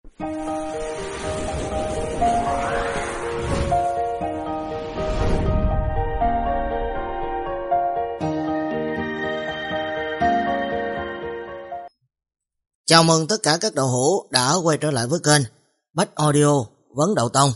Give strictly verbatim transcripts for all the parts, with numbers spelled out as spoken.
Chào mừng tất cả các đạo hữu đã quay trở lại với kênh Bách Audio Vấn Đạo Tông.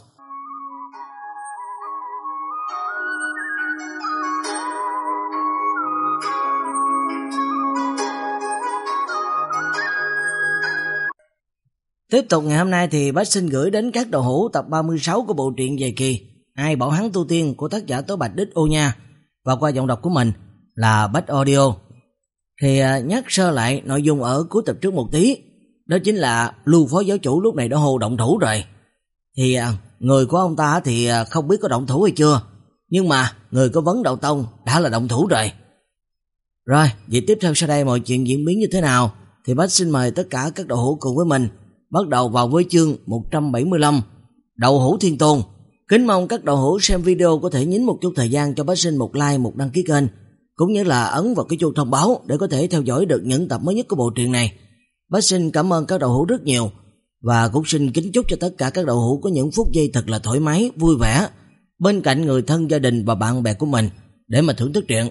Tiếp tục ngày hôm nay thì Bách xin gửi đến các đạo hữu tập ba mươi sáu của bộ truyện dài kỳ Ai Bảo Hắn Tu Tiên của tác giả Tố Bạch Đích Ô Nha, và qua giọng đọc của mình là Bách Audio. Thì nhắc sơ lại nội dung ở cuối tập trước một tí, đó chính là Lưu phó giáo chủ lúc này đã hô động thủ rồi. Thì người của ông ta thì không biết có động thủ hay chưa, nhưng mà người của Vấn Đạo Tông đã là động thủ rồi. Rồi, vậy tiếp theo sau đây mọi chuyện diễn biến như thế nào thì Bách xin mời tất cả các đạo hữu cùng với mình bắt đầu vào với chương một trăm bảy mươi lăm, Đậu Hũ Thiên Tôn. Kính mong các đạo hữu xem video có thể nhín một chút thời gian cho Bách xin một like, một đăng ký kênh, cũng như là ấn vào cái chuông thông báo để có thể theo dõi được những tập mới nhất của bộ truyện này. Bách xin cảm ơn các đạo hữu rất nhiều, và cũng xin kính chúc cho tất cả các đạo hữu có những phút giây thật là thoải mái, vui vẻ bên cạnh người thân, gia đình và bạn bè của mình để mà thưởng thức truyện.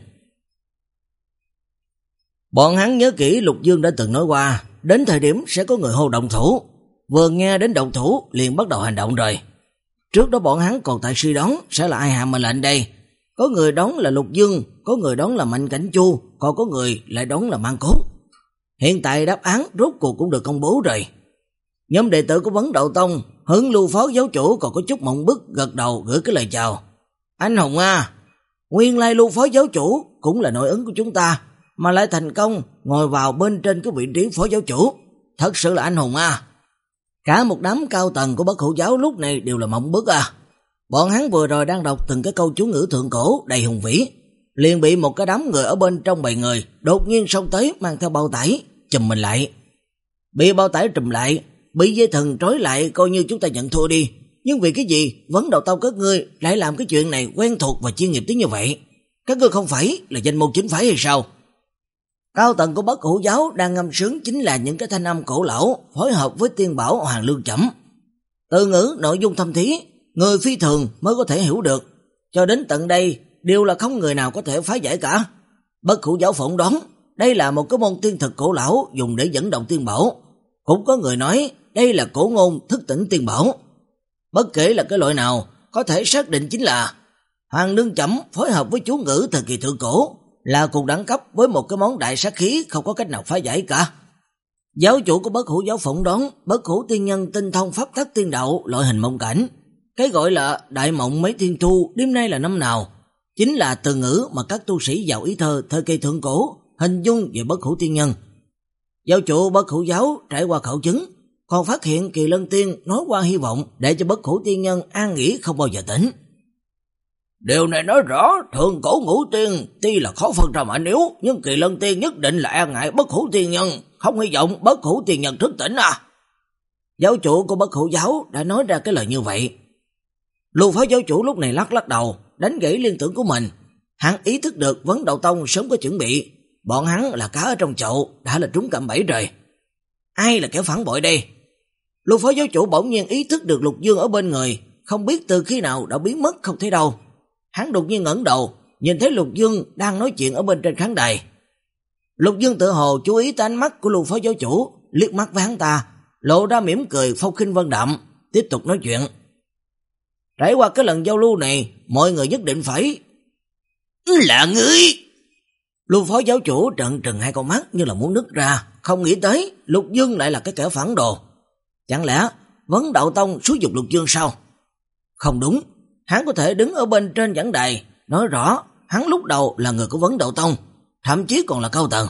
Bọn hắn nhớ kỹ Lục Dương đã từng nói qua, đến thời điểm sẽ có người hô động thủ. Vừa nghe đến động thủ liền bắt đầu hành động rồi. Trước đó bọn hắn còn tại suy đoán sẽ là ai hạ mệnh lệnh đây. Có người đoán là Lục Dương, có người đoán là Mạnh Cảnh Chu, còn có người lại đoán là Mang Cốt. Hiện tại đáp án rốt cuộc cũng được công bố rồi. Nhóm đệ tử của Vấn Đạo Tông hướng Lưu phó giáo chủ còn có chút mộng bức, gật đầu gửi cái lời chào. Anh Hùng à, nguyên lai Lưu phó giáo chủ cũng là nội ứng của chúng ta, mà lại thành công ngồi vào bên trên cái vị trí phó giáo chủ, thật sự là anh hùng à. Cả một đám cao tầng của Bất Hủ giáo lúc này đều là mộng bức à. Bọn hắn vừa rồi đang đọc từng cái câu chú ngữ thượng cổ đầy hùng vĩ, liền bị một cái đám người ở bên trong bầy người đột nhiên xông tới mang theo bao tải chùm mình lại. Bị bao tải trùm lại, bị dây thừng trói lại, coi như chúng ta nhận thua đi. Nhưng vì cái gì Vấn Đạo Tông các ngươi lại làm cái chuyện này quen thuộc và chuyên nghiệp tới như vậy? Các ngươi không phải là danh môn chính phái hay sao? Cao tầng của Bất Hủ giáo đang ngâm sướng chính là những cái thanh âm cổ lão phối hợp với tiên bảo Hoàng Lương Chẩm. Từ ngữ nội dung thâm thí, người phi thường mới có thể hiểu được. Cho đến tận đây đều là không người nào có thể phá giải cả. Bất Hủ giáo phỏng đoán đây là một cái môn tiên thực cổ lão dùng để dẫn động tiên bảo. Cũng có người nói đây là cổ ngôn thức tỉnh tiên bảo. Bất kể là cái loại nào, có thể xác định chính là Hoàng Lương Chẩm phối hợp với chú ngữ thời kỳ thượng cổ, là cùng đẳng cấp với một cái món đại sát khí không có cách nào phá giải cả. Giáo chủ của Bất Hủ giáo phỏng đoán Bất Hủ tiên nhân tinh thông pháp tắc tiên đạo loại hình mộng cảnh. Cái gọi là đại mộng mấy thiên thu đêm nay là năm nào, chính là từ ngữ mà các tu sĩ giàu ý thơ thời kỳ thượng cổ hình dung về Bất Hủ tiên nhân. Giáo chủ Bất Hủ giáo trải qua khảo chứng, còn phát hiện Kỳ Lân tiên nói qua hy vọng để cho Bất Hủ tiên nhân an nghỉ không bao giờ tỉnh. Điều này nói rõ thượng cổ ngũ tiên tuy là khó phân ra mạnh yếu, nhưng Kỳ Lân tiên nhất định là e ngại Bất Hủ tiên nhân, không hy vọng Bất Hủ tiên nhân thức tỉnh à. Giáo chủ của Bất Hủ giáo đã nói ra cái lời như vậy. Lưu phó giáo chủ lúc này lắc lắc đầu, đánh gãy liên tưởng của mình. Hắn ý thức được Vấn Đạo Tông sớm có chuẩn bị, bọn hắn là cá ở trong chậu, đã là trúng cạm bẫy rồi. Ai là kẻ phản bội đây? Lưu phó giáo chủ bỗng nhiên ý thức được Lục Dương ở bên người, không biết từ khi nào đã biến mất không thấy đâu. Hắn đột nhiên ngẩng đầu, nhìn thấy Lục Dương đang nói chuyện ở bên trên khán đài. Lục Dương tự hồ chú ý tới ánh mắt của Lưu phó giáo chủ, liếc mắt với hắn ta, lộ ra mỉm cười phong khinh vân đạm, tiếp tục nói chuyện. Trải qua cái lần giao lưu này, mọi người nhất định phải... Là ngươi! Lưu phó giáo chủ trợn trừng hai con mắt như là muốn nứt ra, không nghĩ tới Lục Dương lại là cái kẻ phản đồ. Chẳng lẽ Vấn Đạo Tông xúi giục Lục Dương sao? Không đúng, hắn có thể đứng ở bên trên giảng đài, nói rõ hắn lúc đầu là người của Vấn Đạo Tông, thậm chí còn là cao tầng.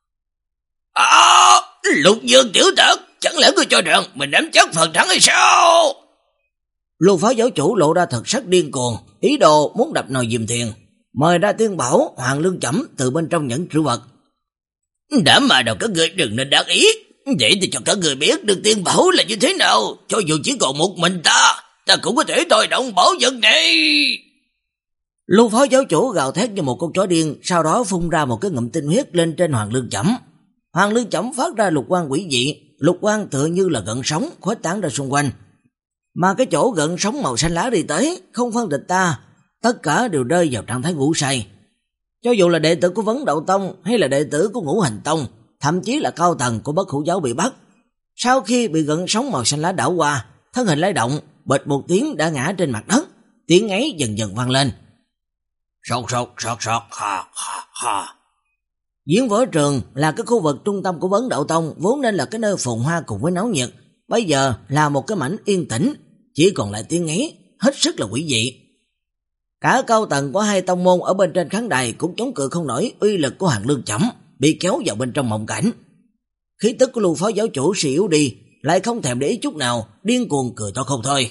À, Lục Dương tiểu tử, chẳng lẽ ngươi cho rằng mình nắm chắc phần thắng hay sao? Lưu phó giáo chủ lộ ra thật sắc điên cuồng, ý đồ muốn đập nồi dìm thuyền, mời ra tiên bảo Hoàng Lương Chẩm từ bên trong những trữ vật. Đã mà đầu các người đừng nên đắc ý, vậy thì cho các người biết được tiên bảo là như thế nào, cho dù chỉ còn một mình ta, ta cũng có thể thôi động bảo vật này. Lưu phó giáo chủ gào thét như một con chó điên, sau đó phun ra một cái ngụm tinh huyết lên trên Hoàng Lương Chẩm. Hoàng Lương Chẩm phát ra lục quang quỷ dị, lục quang tựa như là gợn sóng khuếch tán ra xung quanh. Mà cái chỗ gợn sóng màu xanh lá đi tới, không phân địch ta, tất cả đều rơi vào trạng thái ngủ say. Cho dù là đệ tử của Vấn Đậu Tông hay là đệ tử của Ngũ Hành Tông, thậm chí là cao tầng của Bất Hủ giáo bị bắt, sau khi bị gợn sóng màu xanh lá đảo qua, thân hình lay động, bịch một tiếng đã ngã trên mặt đất, tiếng ấy dần dần vang lên. Sột sột sột sột ha ha ha. Diễn võ trường là cái khu vực trung tâm của Vấn Đậu Tông, vốn nên là cái nơi phồn hoa cùng với náo nhiệt, bây giờ là một cái mảnh yên tĩnh, chỉ còn lại tiếng ấy hết sức là quỷ dị. Cả cao tầng của hai tông môn ở bên trên khán đài cũng chống cự không nổi uy lực của Hàng Lương Chẩm, bị kéo vào bên trong mộng cảnh. Khí tức của Lưu phó giáo chủ suy yếu đi, lại không thèm để ý chút nào, điên cuồng cười to không thôi.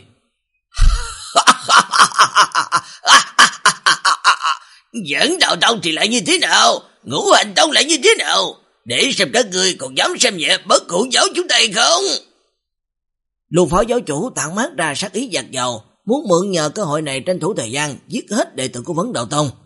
Dẫn Đạo Tông thì lại như thế nào? Ngũ Hành Tông lại như thế nào? Để xem các ngươi còn dám xem nhẹ Bất Hủ giáo chúng ta hay không? Lưu phó giáo chủ tản mát ra sát ý dạt dào, muốn mượn nhờ cơ hội này tranh thủ thời gian giết hết đệ tử của Vấn Đạo Tông.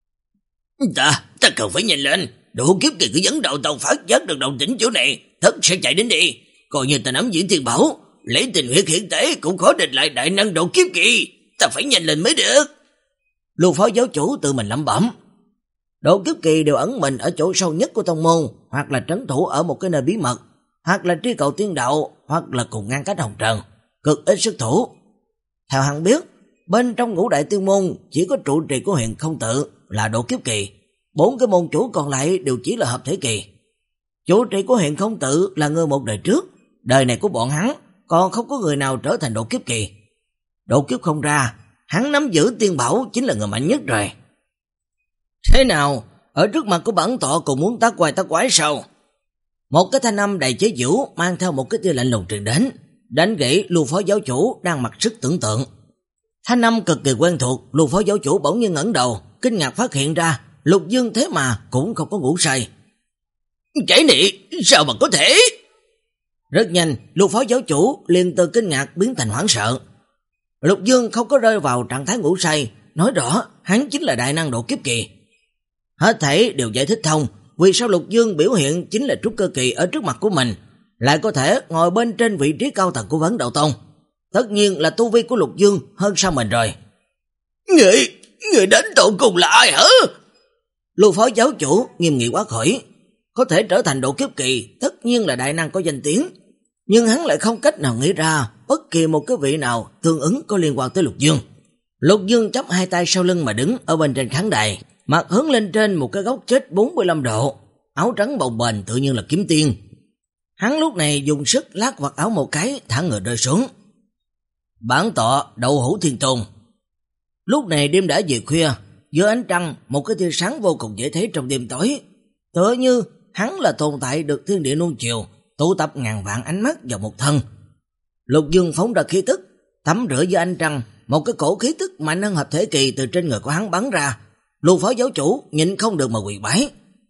Ta, ta cần phải nhanh lên. Đủ kiếp kỳ của Vấn Đạo Tông phát giác được động tĩnh chỗ này, tất sẽ chạy đến đi. Coi như ta nắm giữ thiên bảo, lấy tình huyết hiện tế cũng khó địch lại đại năng độ kiếp kỳ. Ta phải nhanh lên mới được. Lưu phó giáo chủ tự mình lẩm bẩm. Độ kiếp kỳ đều ẩn mình ở chỗ sâu nhất của tông môn, hoặc là trấn thủ ở một cái nơi bí mật, hoặc là truy cầu tiên đạo, hoặc là cùng ngăn cách hồng trần, cực ít sức thủ. Theo hắn biết, bên trong ngũ đại tiên môn chỉ có trụ trì của huyện Không Tự là độ kiếp kỳ, bốn cái môn chủ còn lại đều chỉ là hợp thể kỳ. Chủ trì của huyện Không Tự là người một đời trước, đời này của bọn hắn còn không có người nào trở thành độ kiếp kỳ. Độ kiếp không ra, hắn nắm giữ tiên bảo chính là người mạnh nhất rồi. Thế nào, ở trước mặt của bản tọa cũng muốn tác quái tác quái sao? Một cái thanh âm đầy chế giễu mang theo một cái tia lạnh lùng truyền đến, đánh gãy Lưu phó giáo chủ đang mặc sức tưởng tượng. Thanh âm cực kỳ quen thuộc, Lưu phó giáo chủ bỗng nhiên ngẩng đầu, kinh ngạc phát hiện ra Lục Dương thế mà cũng không có ngủ say. Cái này sao mà có thể? Rất nhanh, Lưu phó giáo chủ liền từ kinh ngạc biến thành hoảng sợ. Lục Dương không có rơi vào trạng thái ngủ say, nói rõ hắn chính là đại năng độ kiếp kỳ. Hết thảy đều giải thích thông vì sao Lục Dương biểu hiện chính là trúc cơ kỳ ở trước mặt của mình, lại có thể ngồi bên trên vị trí cao tầng của Vấn Đạo Tông. Tất nhiên là tu vi của Lục Dương hơn sau mình rồi. Người, người đến tận cùng là ai hả? Lưu phó giáo chủ nghiêm nghị quá khỏi. Có thể trở thành độ kiếp kỳ, tất nhiên là đại năng có danh tiếng, nhưng hắn lại không cách nào nghĩ ra bất kỳ một cái vị nào tương ứng có liên quan tới Lục Dương. Lục Dương chắp hai tay sau lưng mà đứng ở bên trên khán đài, mặt hướng lên trên một cái góc chết bốn mươi lăm độ, áo trắng bồng bềnh tự nhiên là kiếm tiên. Hắn lúc này dùng sức lát vạt áo một cái, thả người rơi xuống. Bản tọa Đậu Hữu Thiên Tôn. Lúc này đêm đã về khuya, giữa ánh trăng, một cái tia sáng vô cùng dễ thấy trong đêm tối, tựa như hắn là tồn tại được thiên địa nuông chiều, tụ tập ngàn vạn ánh mắt vào một thân. Lục Dương phóng ra khí tức, tắm rửa dưới ánh trăng, một cái cổ khí tức mạnh hơn hợp thể kỳ từ trên người của hắn bắn ra. Lưu phó giáo chủ nhịn không được mà quỳ bái.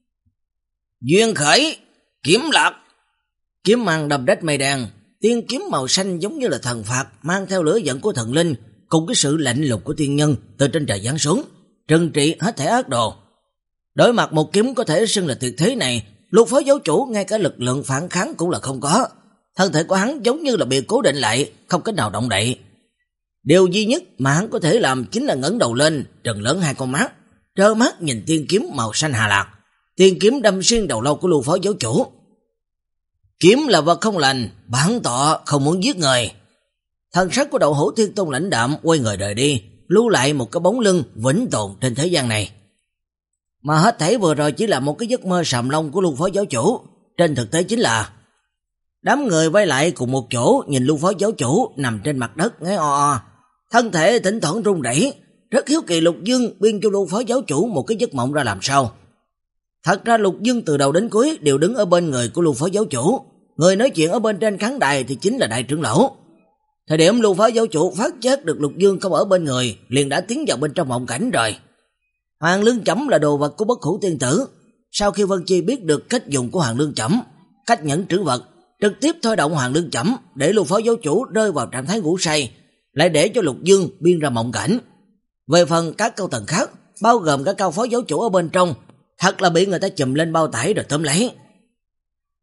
Duyên khởi, kiếm lạc. Kiếm mang đập rách mây đen, tiên kiếm màu xanh giống như là thần phạt, mang theo lửa giận của thần linh cùng cái sự lạnh lùng của tiên nhân từ trên trời giáng xuống, trừng trị hết thảy ác đồ. Đối mặt một kiếm có thể xưng là tuyệt thế này, Lục phó giáo chủ ngay cả lực lượng phản kháng cũng là không có. Thân thể của hắn giống như là bị cố định lại, không cách nào động đậy. Điều duy nhất mà hắn có thể làm chính là ngẩng đầu lên, trừng lớn hai con mắt, trơ mắt nhìn tiên kiếm màu xanh hà lạc. Tiên kiếm đâm xuyên đầu lâu của Lưu phó giáo chủ. Kiếm là vật không lành, bản tọa không muốn giết người. Thần sắc của Đậu Hữu Thiên Tôn lãnh đạm quay người rời đi, lưu lại một cái bóng lưng vĩnh tồn trên thế gian này. Mà hết thảy vừa rồi chỉ là một cái giấc mơ sàm lông của Lưu phó giáo chủ, trên thực tế chính là đám người vây lại cùng một chỗ nhìn Lưu phó giáo chủ nằm trên mặt đất ngáy o o, thân thể thỉnh thoảng run rẩy, rất hiếu kỳ Lục Dương biên cho Lưu phó giáo chủ một cái giấc mộng ra làm sao. Thật ra Lục Dương từ đầu đến cuối đều đứng ở bên người của Lưu phó giáo chủ, người nói chuyện ở bên trên khán đài thì chính là đại trưởng lão. Thời điểm Lưu phó giáo chủ phát giác được Lục Dương không ở bên người, liền đã tiến vào bên trong mộng cảnh rồi. Hoàng Lương Chẩm là đồ vật của Bất Hủ tiên tử. Sau khi Vân Chi biết được cách dùng của Hoàng Lương Chẩm, cách nhẫn trữ vật, trực tiếp thôi động Hoàng Lương Chẩm để Lưu phó giáo chủ rơi vào trạng thái ngủ say, lại để cho Lục Dương biên ra mộng cảnh. Về phần các cao tầng khác, bao gồm cả cao phó giáo chủ ở bên trong, thật là bị người ta chùm lên bao tải rồi tóm lấy.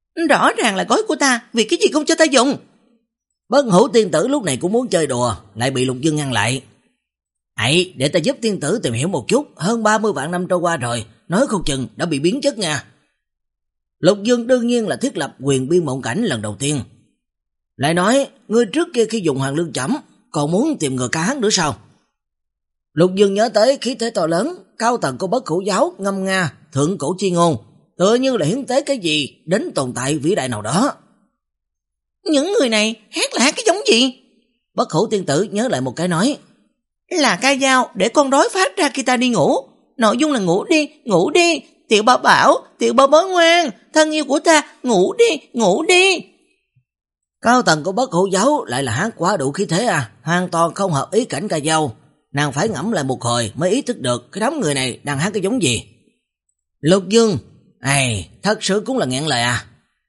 Rõ ràng là gói của ta, vì cái gì không cho ta dùng? Bất Hủ tiên tử lúc này cũng muốn chơi đùa, lại bị Lục Dương ngăn lại. Hãy để ta giúp tiên tử tìm hiểu một chút, hơn ba mươi vạn năm trôi qua rồi, nói không chừng đã bị biến chất nha. Lục Dương đương nhiên là thiết lập quyền biên mộng cảnh lần đầu tiên. Lại nói, ngươi trước kia khi dùng Hoàng Lương Chẩm, còn muốn tìm người ca hát nữa sao? Lục Dương nhớ tới khí thế to lớn, cao tầng của Bất Hủ giáo ngâm nga, thượng cổ chi ngôn, tựa như là hiến tế cái gì đến tồn tại vĩ đại nào đó. Những người này hát là hát cái giống gì? Bất Hủ tiên tử nhớ lại một cái nói. Là ca dao để con đói phát ra khi ta đi ngủ. Nội dung là ngủ đi, ngủ đi, tiểu bảo bảo, tiểu bảo bối ngoan, thân yêu của ta, ngủ đi, ngủ đi. Cao tầng của Bất Hủ giáo lại là hát quá đủ khí thế à, hoàn toàn không hợp ý cảnh ca dao. Nàng phải ngẫm lại một hồi mới ý thức được cái đám người này đang hát cái giống gì. Lục Dương, ai, thật sự cũng là nghẹn lời à.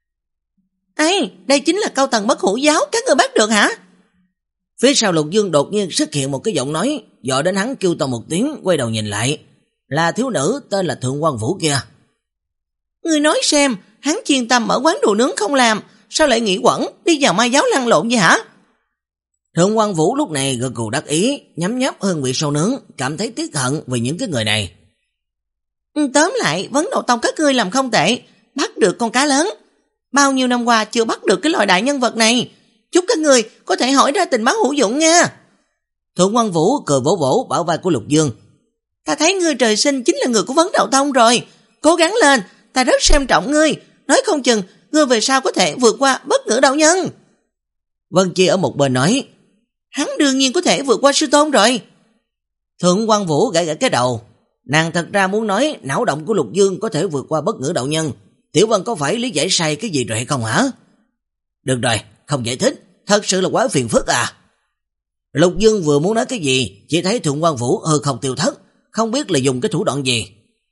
Ây, đây chính là cao tầng Bất Hủ giáo, các người bắt được hả? Phía sau Lục Dương đột nhiên xuất hiện một cái giọng nói, dọa đến hắn kêu to một tiếng, quay đầu nhìn lại. Là thiếu nữ tên là Thượng Quan Vũ kia. Người nói xem, hắn chuyên tâm ở quán đồ nướng không làm, sao lại nghĩ quẩn đi vào ma giáo lăn lộn vậy hả? Thượng Quan Vũ lúc này gật gù đắc ý, nhấm nháp hương vị sâu nướng, cảm thấy tiếc hận vì những cái người này. Tóm lại, vấn đầu tông các ngươi làm không tệ, bắt được con cá lớn. Bao nhiêu năm qua chưa bắt được cái loại đại nhân vật này, chúc các người có thể hỏi ra tình báo hữu dụng nha. Thượng Quan Vũ cười vỗ vỗ bảo vai của Lục Dương. Ta thấy ngươi trời sinh chính là người của vấn đạo tông rồi, cố gắng lên, ta rất xem trọng ngươi, nói không chừng ngươi về sau có thể vượt qua bất ngữ đạo nhân. Vân Chi ở một bên nói, hắn đương nhiên có thể vượt qua sư tôn rồi. Thượng Quan Vũ gãi gãi cái đầu, nàng thật ra muốn nói não động của Lục Dương có thể vượt qua bất ngữ đạo nhân. Tiểu Vân có phải lý giải sai cái gì rồi hay không hả? Được rồi, không giải thích, thật sự là quá phiền phức à. Lục Dương vừa muốn nói cái gì, chỉ thấy Thượng Quan Vũ hư không tiêu thất, không biết là dùng cái thủ đoạn gì.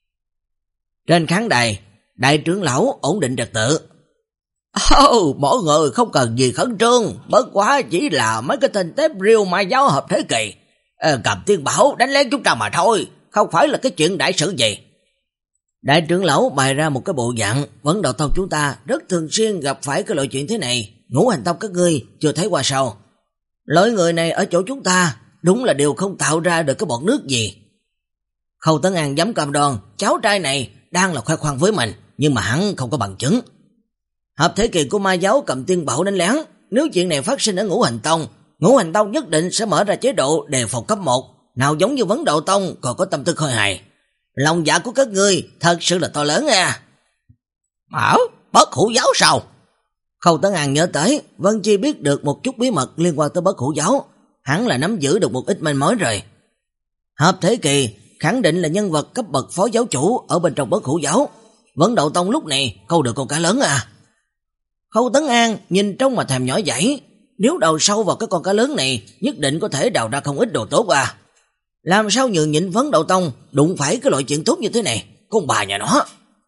Trên khán đài, đại trưởng lão ổn định trật tự. Oh, mỗi người không cần gì khẩn trương, bất quá chỉ là mấy cái tên tép riêu ma giáo hợp thế kỷ. À, cầm tiên bảo đánh lén chúng ta mà thôi, không phải là cái chuyện đại sự gì. Đại trưởng lão bày ra một cái bộ dạng, vấn đạo tông chúng ta rất thường xuyên gặp phải cái loại chuyện thế này, ngũ hành tông các ngươi chưa thấy qua sao. Loại người này ở chỗ chúng ta đúng là đều không tạo ra được cái bọt nước gì. Khâu Tấn An dám cam đoan cháu trai này đang là khoe khoang với mình, nhưng mà hắn không có bằng chứng. Hợp thế kỳ của ma giáo cầm tiên bảo đánh lén, nếu chuyện này phát sinh ở ngũ hành tông, ngũ hành tông nhất định sẽ mở ra chế độ đề phòng cấp một, nào giống như vấn đạo tông còn có tâm tư khôi hài. Lòng dạ của các ngươi thật sự là to lớn à. Bảo, Bất Hủ giáo sao? Khâu Tấn An nhớ tới, Vân Chi biết được một chút bí mật liên quan tới Bất Hủ giáo, hắn là nắm giữ được một ít manh mối rồi. Hợp thế kỳ khẳng định là nhân vật cấp bậc phó giáo chủ ở bên trong Bất Hủ giáo, vấn đạo tông lúc này câu được con cá lớn à. Khâu Tấn An nhìn trong mà thèm nhỏ dãi, nếu đầu sâu vào cái con cá lớn này nhất định có thể đào ra không ít đồ tốt à. Làm sao nhường nhịn vấn đạo tông đụng phải cái loại chuyện tốt như thế này, con bà nhà nó.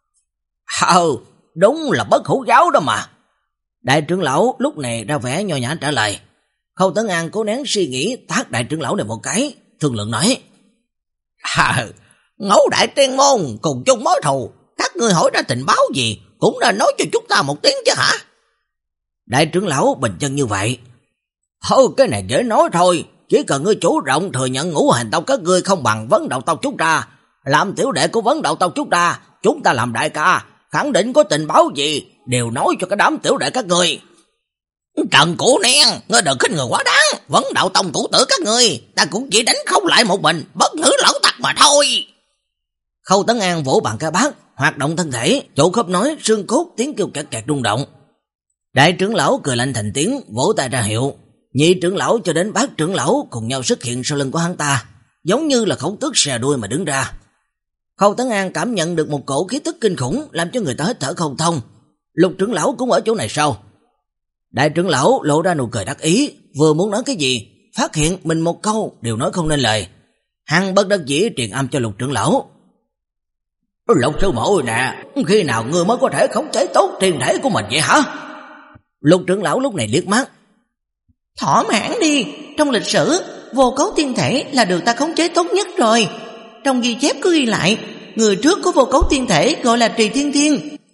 Ừ, đúng là Bất Hủ giáo đó mà. Đại trưởng lão lúc này ra vẻ nho nhã trả lời. Khâu Tấn An cố nén suy nghĩ tát đại trưởng lão này một cái, thương lượng nói. À, Ngũ đại tiên môn cùng chung mối thù, các ngươi hỏi ra tình báo gì cũng nên nói cho chúng ta một tiếng chứ hả? Đại trưởng lão bình chân như vậy. Thôi cái này dễ nói thôi, chỉ cần ngươi chủ động thừa nhận ngũ hành tông các ngươi không bằng vấn đạo tông chúng ta, làm tiểu đệ của vấn đạo tông chúng ta, chúng ta làm đại ca, khẳng định có tình báo gì đều nói cho cái đám tiểu đệ các ngươi. Trần Cổ Nen, ngươi đừng khinh người quá đáng, vấn đạo tông thủ tử các ngươi, ta cũng chỉ đánh không lại một mình, bất ngữ lão tặc mà thôi. Khâu Tấn An vỗ bàn ca bát, hoạt động thân thể, chỗ khớp nói, xương cốt, tiếng kêu kẹt kẹt rung động. Đại trưởng lão cười lạnh thành tiếng, vỗ tay ra hiệu. Nhị trưởng lão cho đến bát trưởng lão cùng nhau xuất hiện sau lưng của hắn ta, giống như là khổng tước xè đuôi mà đứng ra. Khâu Tấn An cảm nhận được một cổ khí tức kinh khủng, làm cho người ta hít thở không thông. Lục trưởng lão cũng ở chỗ này sao? Đại trưởng lão lộ ra nụ cười đắc ý, vừa muốn nói cái gì, phát hiện mình một câu đều nói không nên lời. Hắn bất đắc dĩ truyền âm cho Lục trưởng lão. Lục sư muội nè, khi nào ngươi mới có thể khống chế tốt thiên thể của mình vậy hả? Lục trưởng lão lúc này liếc mắt. Thỏa mãn đi, trong lịch sử vô cấu tiên thể là được ta khống chế tốt nhất rồi. Trong ghi chép có ghi lại, người trước có vô cấu tiên thể gọi là Trì Thiên Thiên,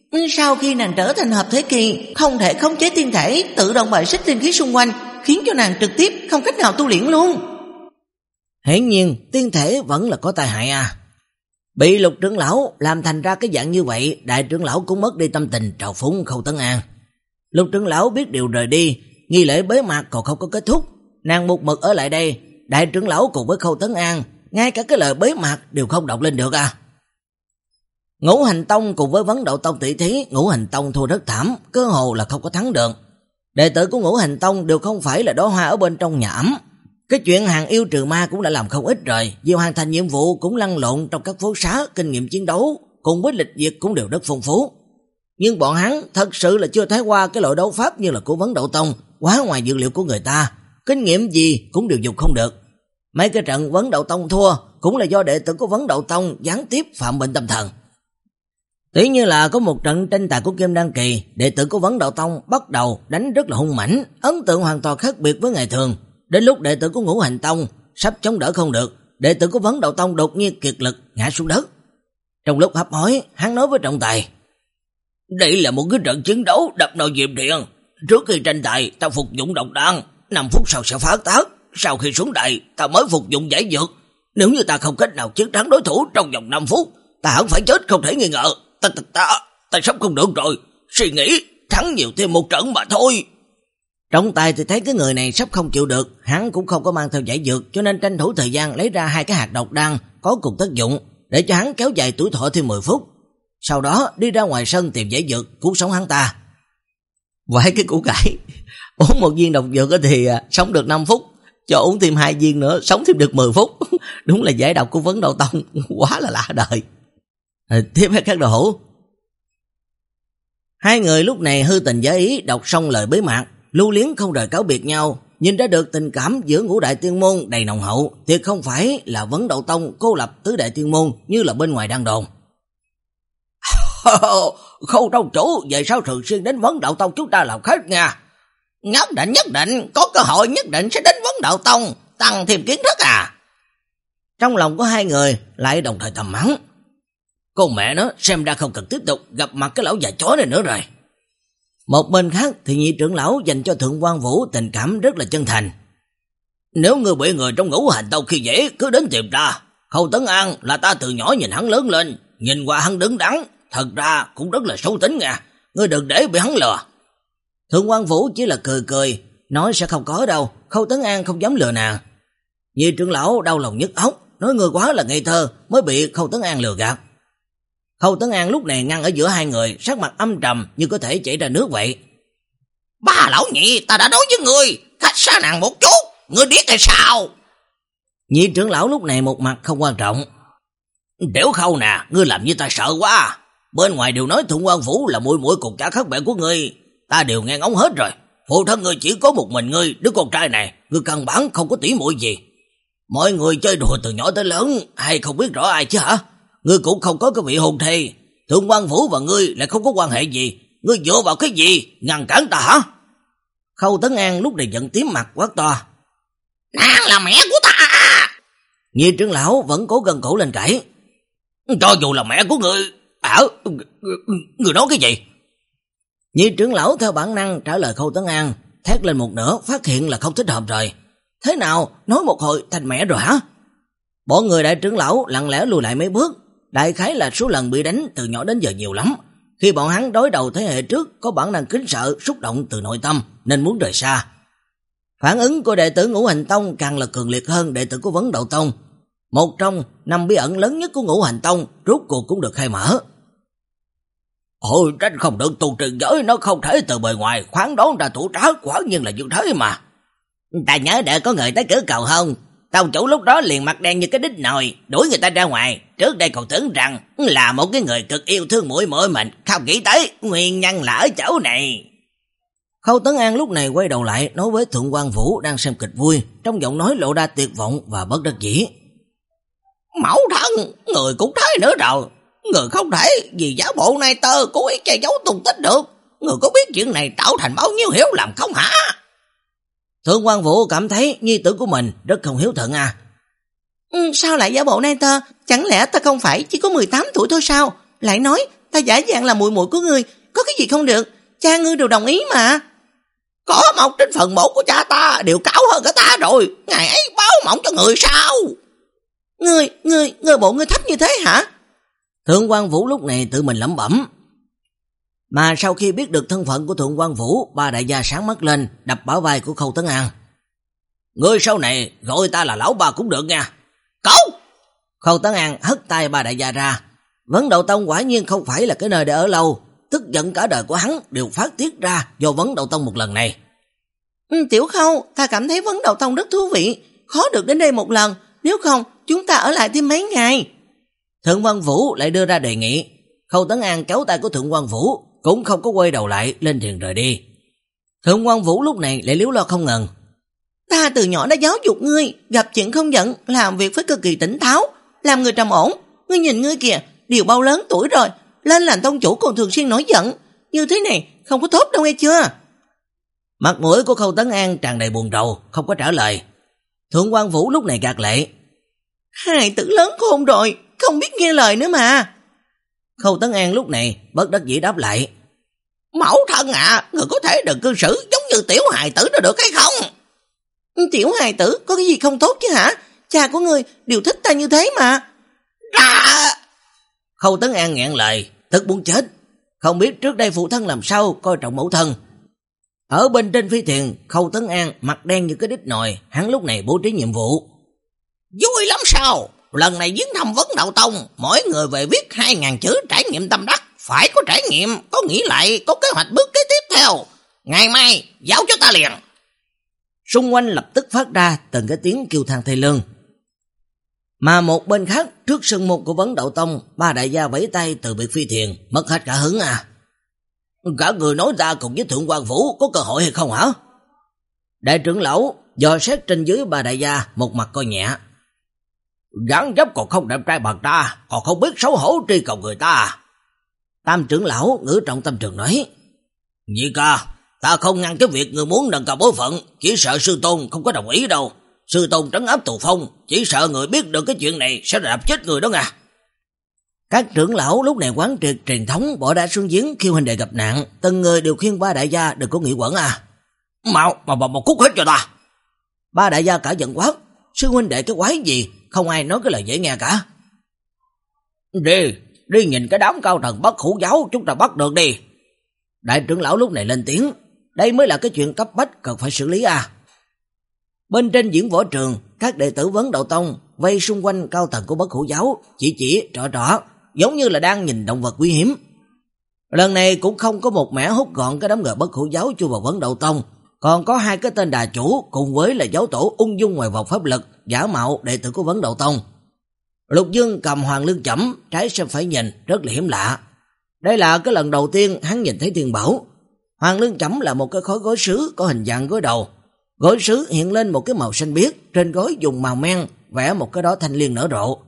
Sau khi nàng trở thành hợp thế kỳ, không thể khống chế tiên thể, tự động bài xích linh khí xung quanh, khiến cho nàng trực tiếp không cách nào tu luyện luôn. Hiển nhiên tiên thể vẫn là có tai hại à. Bị Lục trưởng lão làm thành ra cái dạng như vậy, đại trưởng lão cũng mất đi tâm tình trào phúng Khâu Tấn An. Lục trưởng lão biết điều rời đi, nghi lễ bế mạc còn không có kết thúc, nàng một mực ở lại đây, đại trưởng lão cùng với Khâu Tấn An, ngay cả cái lời bế mạc đều không đọc lên được à. Ngũ Hành Tông cùng với Vấn Đậu Tông tỷ thí, Ngũ Hành Tông thua rất thảm, cơ hồ là không có thắng được. Đệ tử của Ngũ Hành Tông đều không phải là đóa hoa ở bên trong nhà ấm. Cái chuyện hàng yêu trừ ma cũng đã làm không ít rồi, vừa hoàn thành nhiệm vụ cũng lăn lộn trong các phố xá, kinh nghiệm chiến đấu cùng với lịch duyệt cũng đều rất phong phú. Nhưng bọn hắn thật sự là chưa thấy qua cái loại đấu pháp như là của Vấn Đậu Tông, quá ngoài dự liệu của người ta, kinh nghiệm gì cũng đều dùng không được. Mấy cái trận Vấn Đậu Tông thua cũng là do đệ tử của Vấn Đậu Tông gián tiếp phạm bệnh tâm thần. Tỷ như là có một trận tranh tài của Kim Đan Kỳ, đệ tử của Vấn Đậu Tông bắt đầu đánh rất là hung mãnh, ấn tượng hoàn toàn khác biệt với ngày thường. Đến lúc đệ tử của Ngũ Hành Tông sắp chống đỡ không được, đệ tử của Vấn Đậu Tông đột nhiên kiệt lực ngã xuống đất. Trong lúc hấp hối, hắn nói với trọng tài: "Đây là một cái trận chiến đấu đập nồi dìm điện. Trước khi tranh tài, ta phục dụng độc đan, năm phút sau sẽ phát tác. Sau khi xuống đài, ta mới phục dụng giải dược. Nếu như ta không cách nào chiến thắng đối thủ trong vòng năm phút, ta hẳn phải chết không thể nghi ngờ. Ta ta ta, ta sắp không được rồi. Suy nghĩ thắng nhiều thêm một trận mà thôi." Trọng tài thì thấy cái người này sắp không chịu được, hắn cũng không có mang theo giải dược, cho nên tranh thủ thời gian lấy ra hai cái hạt độc đan có cùng tác dụng để cho hắn kéo dài tuổi thọ thêm mười phút. Sau đó đi ra ngoài sân tìm giải dược cứu sống hắn ta. Vài cái củ cải, uống một viên độc dược thì sống được năm phút, cho uống thêm hai viên nữa sống thêm được mười phút. Đúng là giải độc của Vấn Đậu Tông, quá là lạ đời. À, tiếp hết các đồ hữu. Hai người lúc này hư tình giả ý đọc xong lời bế mạc, lưu luyến không rời cáo biệt nhau, nhìn ra được tình cảm giữa ngũ đại tiên môn đầy nồng hậu, thì không phải là Vấn Đậu Tông cô lập tứ đại tiên môn như là bên ngoài đang đồn. Khâu Tông chủ về sau thường xuyên đến Vấn Đậu Tông chúng ta làm khách nha. Nhất định nhất định, có cơ hội nhất định sẽ đến Vấn Đậu Tông, tăng thêm kiến thức à. Trong lòng của hai người lại đồng thời thầm mắng: con mẹ nó, xem ra không cần tiếp tục gặp mặt cái lão già chó này nữa rồi. Một bên khác thì nhị trưởng lão dành cho Thượng Quan Vũ tình cảm rất là chân thành. Nếu người bị người trong Ngũ Hành Tông khi dễ cứ đến tìm ta. Khâu Tấn An là ta từ nhỏ nhìn hắn lớn lên, nhìn qua hắn đứng đắn, thật ra cũng rất là xấu tính nha, ngươi đừng để bị hắn lừa. Thượng Quan Vũ chỉ là cười cười, nói sẽ không có đâu, Khâu Tấn An không dám lừa nàng. Nhị trưởng lão đau lòng nhức óc, nói người quá là ngây thơ mới bị Khâu Tấn An lừa gạt. Khâu Tấn An lúc này ngăn ở giữa hai người, sắc mặt âm trầm như có thể chảy ra nước vậy. Ba lão nhị, ta đã nói với ngươi, cách xa nàng một chút, ngươi biết tại sao? Nhị trưởng lão lúc này một mặt không quan trọng. Tiểu Khâu nè, ngươi làm như ta sợ quá. Bên ngoài đều nói Thượng Quan Vũ là muội muội cùng cả khác mẹ của ngươi, ta đều nghe ngóng hết rồi. Phụ thân ngươi chỉ có một mình ngươi, đứa con trai này, ngươi căn bản không có tỉ muội gì. Mọi người chơi đùa từ nhỏ tới lớn, hay không biết rõ ai chứ hả? Ngươi cũng không có cái vị hôn thê, Thượng Quan Vũ và ngươi lại không có quan hệ gì, ngươi dựa vào cái gì ngăn cản ta hả? Khâu Tấn An lúc này giận tím mặt quát to: Nàng là mẹ của ta! Nhị trưởng lão vẫn cố gân cổ lên cãi: Cho dù là mẹ của ngươi, à, ngươi nói cái gì? Nhị trưởng lão theo bản năng trả lời Khâu Tấn An, thét lên một nửa phát hiện là không thích hợp rồi. Thế nào, nói một hồi thành mẹ rồi hả? Bọn người đại trưởng lão lặng lẽ lùi lại mấy bước, đại khái là số lần bị đánh từ nhỏ đến giờ nhiều lắm. Khi bọn hắn đối đầu thế hệ trước có bản năng kính sợ xúc động từ nội tâm nên muốn rời xa. Phản ứng của đệ tử Ngũ Hành Tông càng là cường liệt hơn đệ tử của Vấn Đậu Tông. Một trong năm bí ẩn lớn nhất của Ngũ Hành Tông rốt cuộc cũng được khai mở. Ôi, trách không được, tu trì giới nó không thể từ bề ngoài khoán đoán ra thủ trá, quả nhiên là như thế mà. Ta nhớ để có người tới cửa cầu hôn, tông chủ lúc đó liền mặt đen như cái đít nồi, đuổi người ta ra ngoài. Trước đây còn tưởng rằng là một cái người cực yêu thương muội muội mình, không nghĩ tới nguyên nhân là ở chỗ này. Khâu Tấn An lúc này quay đầu lại nói với Thượng Quan Vũ đang xem kịch vui, trong giọng nói lộ ra tuyệt vọng và bất đắc dĩ. Mẫu thân, người cũng thế nữa rồi. Người không thể vì giả bộ này tơ cố ý che giấu tung tích được. Người có biết chuyện này tạo thành bao nhiêu hiểu lầm không hả? Thượng Quan Vũ cảm thấy nhi tử của mình rất không hiếu thuận à. Ừ, sao lại giả bộ này tơ? Chẳng lẽ ta không phải chỉ có mười tám tuổi thôi sao? Lại nói ta giả dạng là muội muội của ngươi, có cái gì không được, cha ngươi đều đồng ý mà. Có một trên phần một của cha ta đều cao hơn cả ta rồi, ngày ấy báo mộng cho người sao? Ngươi, ngươi, ngươi bộ ngươi thấp như thế hả? Thượng quan Vũ lúc này tự mình lẩm bẩm. Mà sau khi biết được thân phận của Thượng quan Vũ, ba đại gia sáng mắt lên, đập bả vai của Khâu Tấn An. Ngươi sau này gọi ta là lão ba cũng được nha. Cậu! Khâu Tấn An hất tay ba đại gia ra. Vấn Đậu Tông quả nhiên không phải là cái nơi để ở lâu, tức giận cả đời của hắn đều phát tiết ra do Vấn Đậu Tông một lần này. Ừ, Tiểu Khâu, ta cảm thấy Vấn Đậu Tông rất thú vị, khó được đến đây một lần, nếu không chúng ta ở lại thêm mấy ngày. Thượng quan Vũ lại đưa ra đề nghị. Khâu Tấn An kéo tay của Thượng quan Vũ, cũng không có quay đầu lại, lên thuyền rời đi. Thượng quan Vũ lúc này lại liếu lo không ngừng. Ta từ nhỏ đã giáo dục ngươi, gặp chuyện không giận, làm việc phải cực kỳ tỉnh táo, làm người trầm ổn. Ngươi nhìn ngươi kìa, đều bao lớn tuổi rồi, lên làm tông chủ còn thường xuyên nổi giận, như thế này không có tốt đâu nghe chưa? Mặt mũi của Khâu Tấn An tràn đầy buồn rầu, không có trả lời. Thượng quan Vũ lúc này gạt lệ. Hai tử lớn khôn rồi, không biết nghe lời nữa mà. Khâu Tấn An lúc này bất đắc dĩ đáp lại. Mẫu thân ạ, à, người có thể đừng cư xử giống như tiểu hài tử đó được hay không? Tiểu hài tử có cái gì không tốt chứ hả? Cha của ngươi đều thích ta như thế mà. Ra! Khâu Tấn An nghẹn lời, tức muốn chết. Không biết trước đây phụ thân làm sao coi trọng mẫu thân. Ở bên trên phi thuyền, Khâu Tấn An mặt đen như cái đít nồi, hắn lúc này bố trí nhiệm vụ. Vui lắm sao? Lần này viếng thăm Vấn Đậu Tông, mỗi người về viết hai ngàn chữ trải nghiệm tâm đắc. Phải có trải nghiệm, có nghĩ lại, có kế hoạch bước kế tiếp theo. Ngày mai, giao cho ta liền. Xung quanh lập tức phát ra từng cái tiếng kêu than thê lương. Mà một bên khác, trước sân môn của Vấn Đậu Tông, ba đại gia vẫy tay từ biệt phi thuyền, mất hết cả hứng à. Cả người nói ra cùng với Thượng quan Vũ có cơ hội hay không hả? Đại trưởng lão dò xét trên dưới ba đại gia, một mặt coi nhẹ. Dáng dấp còn không đẹp trai bằng ta, còn không biết xấu hổ tri cầu người ta. Tam trưởng lão ngữ trọng tâm trường nói. Nhị ca, ta không ngăn cái việc người muốn nâng cao bối phận, chỉ sợ sư tôn không có đồng ý đâu. Sư tôn trấn áp Tù Phong, chỉ sợ người biết được cái chuyện này sẽ đạp chết người đó nha. Các trưởng lão lúc này quán triệt truyền thống bỏ đá xuống giếng khi huynh đệ gặp nạn, từng người đều khuyên ba đại gia đừng có nghĩ quẩn à. Mau, mà mà một cút hết cho ta. Ba đại gia cả giận quát, sư huynh đệ cái quái gì, không ai nói cái lời dễ nghe cả. Đi, đi nhìn cái đám cao thần Bất Hủ giáo chúng ta bắt được đi. Đại trưởng lão lúc này lên tiếng, đây mới là cái chuyện cấp bách cần phải xử lý à. Bên trên diễn võ trường, các đệ tử Vấn Đậu Tông vây xung quanh cao tầng của Bất Hủ giáo, chỉ chỉ trỏ trỏ, giống như là đang nhìn động vật quý hiếm. Lần này cũng không có một mẻ hút gọn cái đám người Bất Hủ giáo chui vào Vấn Đậu Tông, còn có hai cái tên đà chủ cùng với là giáo tổ ung dung ngoài vòng pháp lực, giả mạo đệ tử của Vấn Đậu Tông. Lục Dương cầm Hoàng Lương Chẩm, trái xem phải nhìn, rất là hiếm lạ. Đây là cái lần đầu tiên hắn nhìn thấy tiên bảo. Hoàng Lương Chẩm là một cái khối gối sứ có hình dạng gối đầu. Gối sứ hiện lên một cái màu xanh biếc, trên gối dùng màu men vẽ một cái đó thanh liên nở rộ.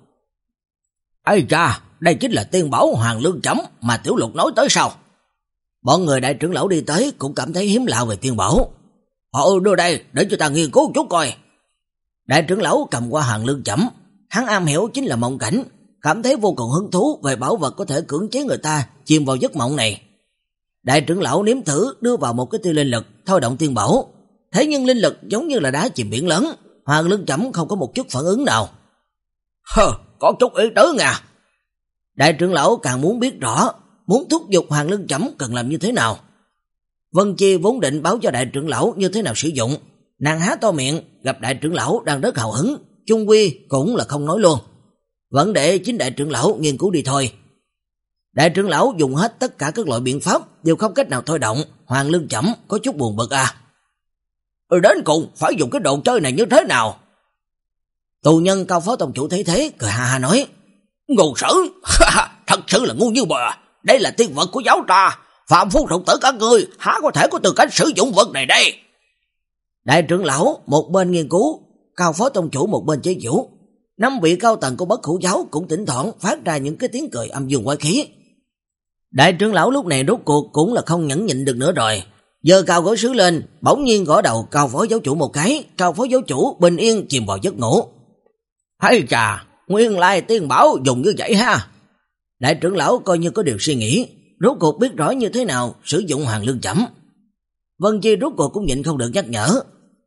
Ây cha, đây chính là tiên bảo Hoàng Lương Chẩm mà Tiểu Lục nói tới sao? Bọn người đại trưởng lão đi tới cũng cảm thấy hiếm lạ về tiên bảo. Họ đưa đây để cho ta nghiên cứu chút coi. Đại trưởng lão cầm qua Hoàng Lương Chẩm, hắn am hiểu chính là mộng cảnh, cảm thấy vô cùng hứng thú về bảo vật có thể cưỡng chế người ta chìm vào giấc mộng này. Đại trưởng lão nếm thử đưa vào một cái tia linh lực thôi động tiên bảo, thế nhưng linh lực giống như là đá chìm biển lớn, Hoàng Lương Chẩm không có một chút phản ứng nào. Hơ, có chút ý tứ nha. Đại trưởng lão càng muốn biết rõ, muốn thúc giục Hoàng Lương Chẩm cần làm như thế nào. Vân Chi vốn định báo cho đại trưởng lão như thế nào sử dụng, nàng há to miệng, gặp đại trưởng lão đang rất hào hứng, chung quy cũng là không nói luôn. Vẫn để chính đại trưởng lão nghiên cứu đi thôi. Đại trưởng lão dùng hết tất cả các loại biện pháp đều không cách nào thôi động, Hoàng Lương Chẩm có chút buồn bực à. Ừ, đến cùng phải dùng cái đồ chơi này như thế nào? Tù nhân Cao Phó Tông chủ thấy thế cười ha ha nói. Ngu sử, thật sự là ngu như bờ. Đây là tiên vật của giáo ta, phạm phu thuộc tử các ngươi há có thể có tư cách sử dụng vật này đây. Đại trưởng lão một bên nghiên cứu, Cao Phó Tông chủ một bên chế giễu. Năm vị cao tầng của Bất Hủ giáo cũng thỉnh thoảng phát ra những cái tiếng cười âm dương quái khí. Đại trưởng lão lúc này rốt cuộc cũng là không nhẫn nhịn được nữa rồi, giơ cao gối sứ lên, bỗng nhiên gõ đầu Cao Phó giáo chủ một cái, Cao Phó giáo chủ bình yên chìm vào giấc ngủ. Hay chà, nguyên lai tiên bảo dùng như vậy ha. Đại trưởng lão coi như có điều suy nghĩ, rốt cuộc biết rõ như thế nào sử dụng Hoàng Lương Chẩm. Vân Chi rốt cuộc cũng nhịn không được nhắc nhở.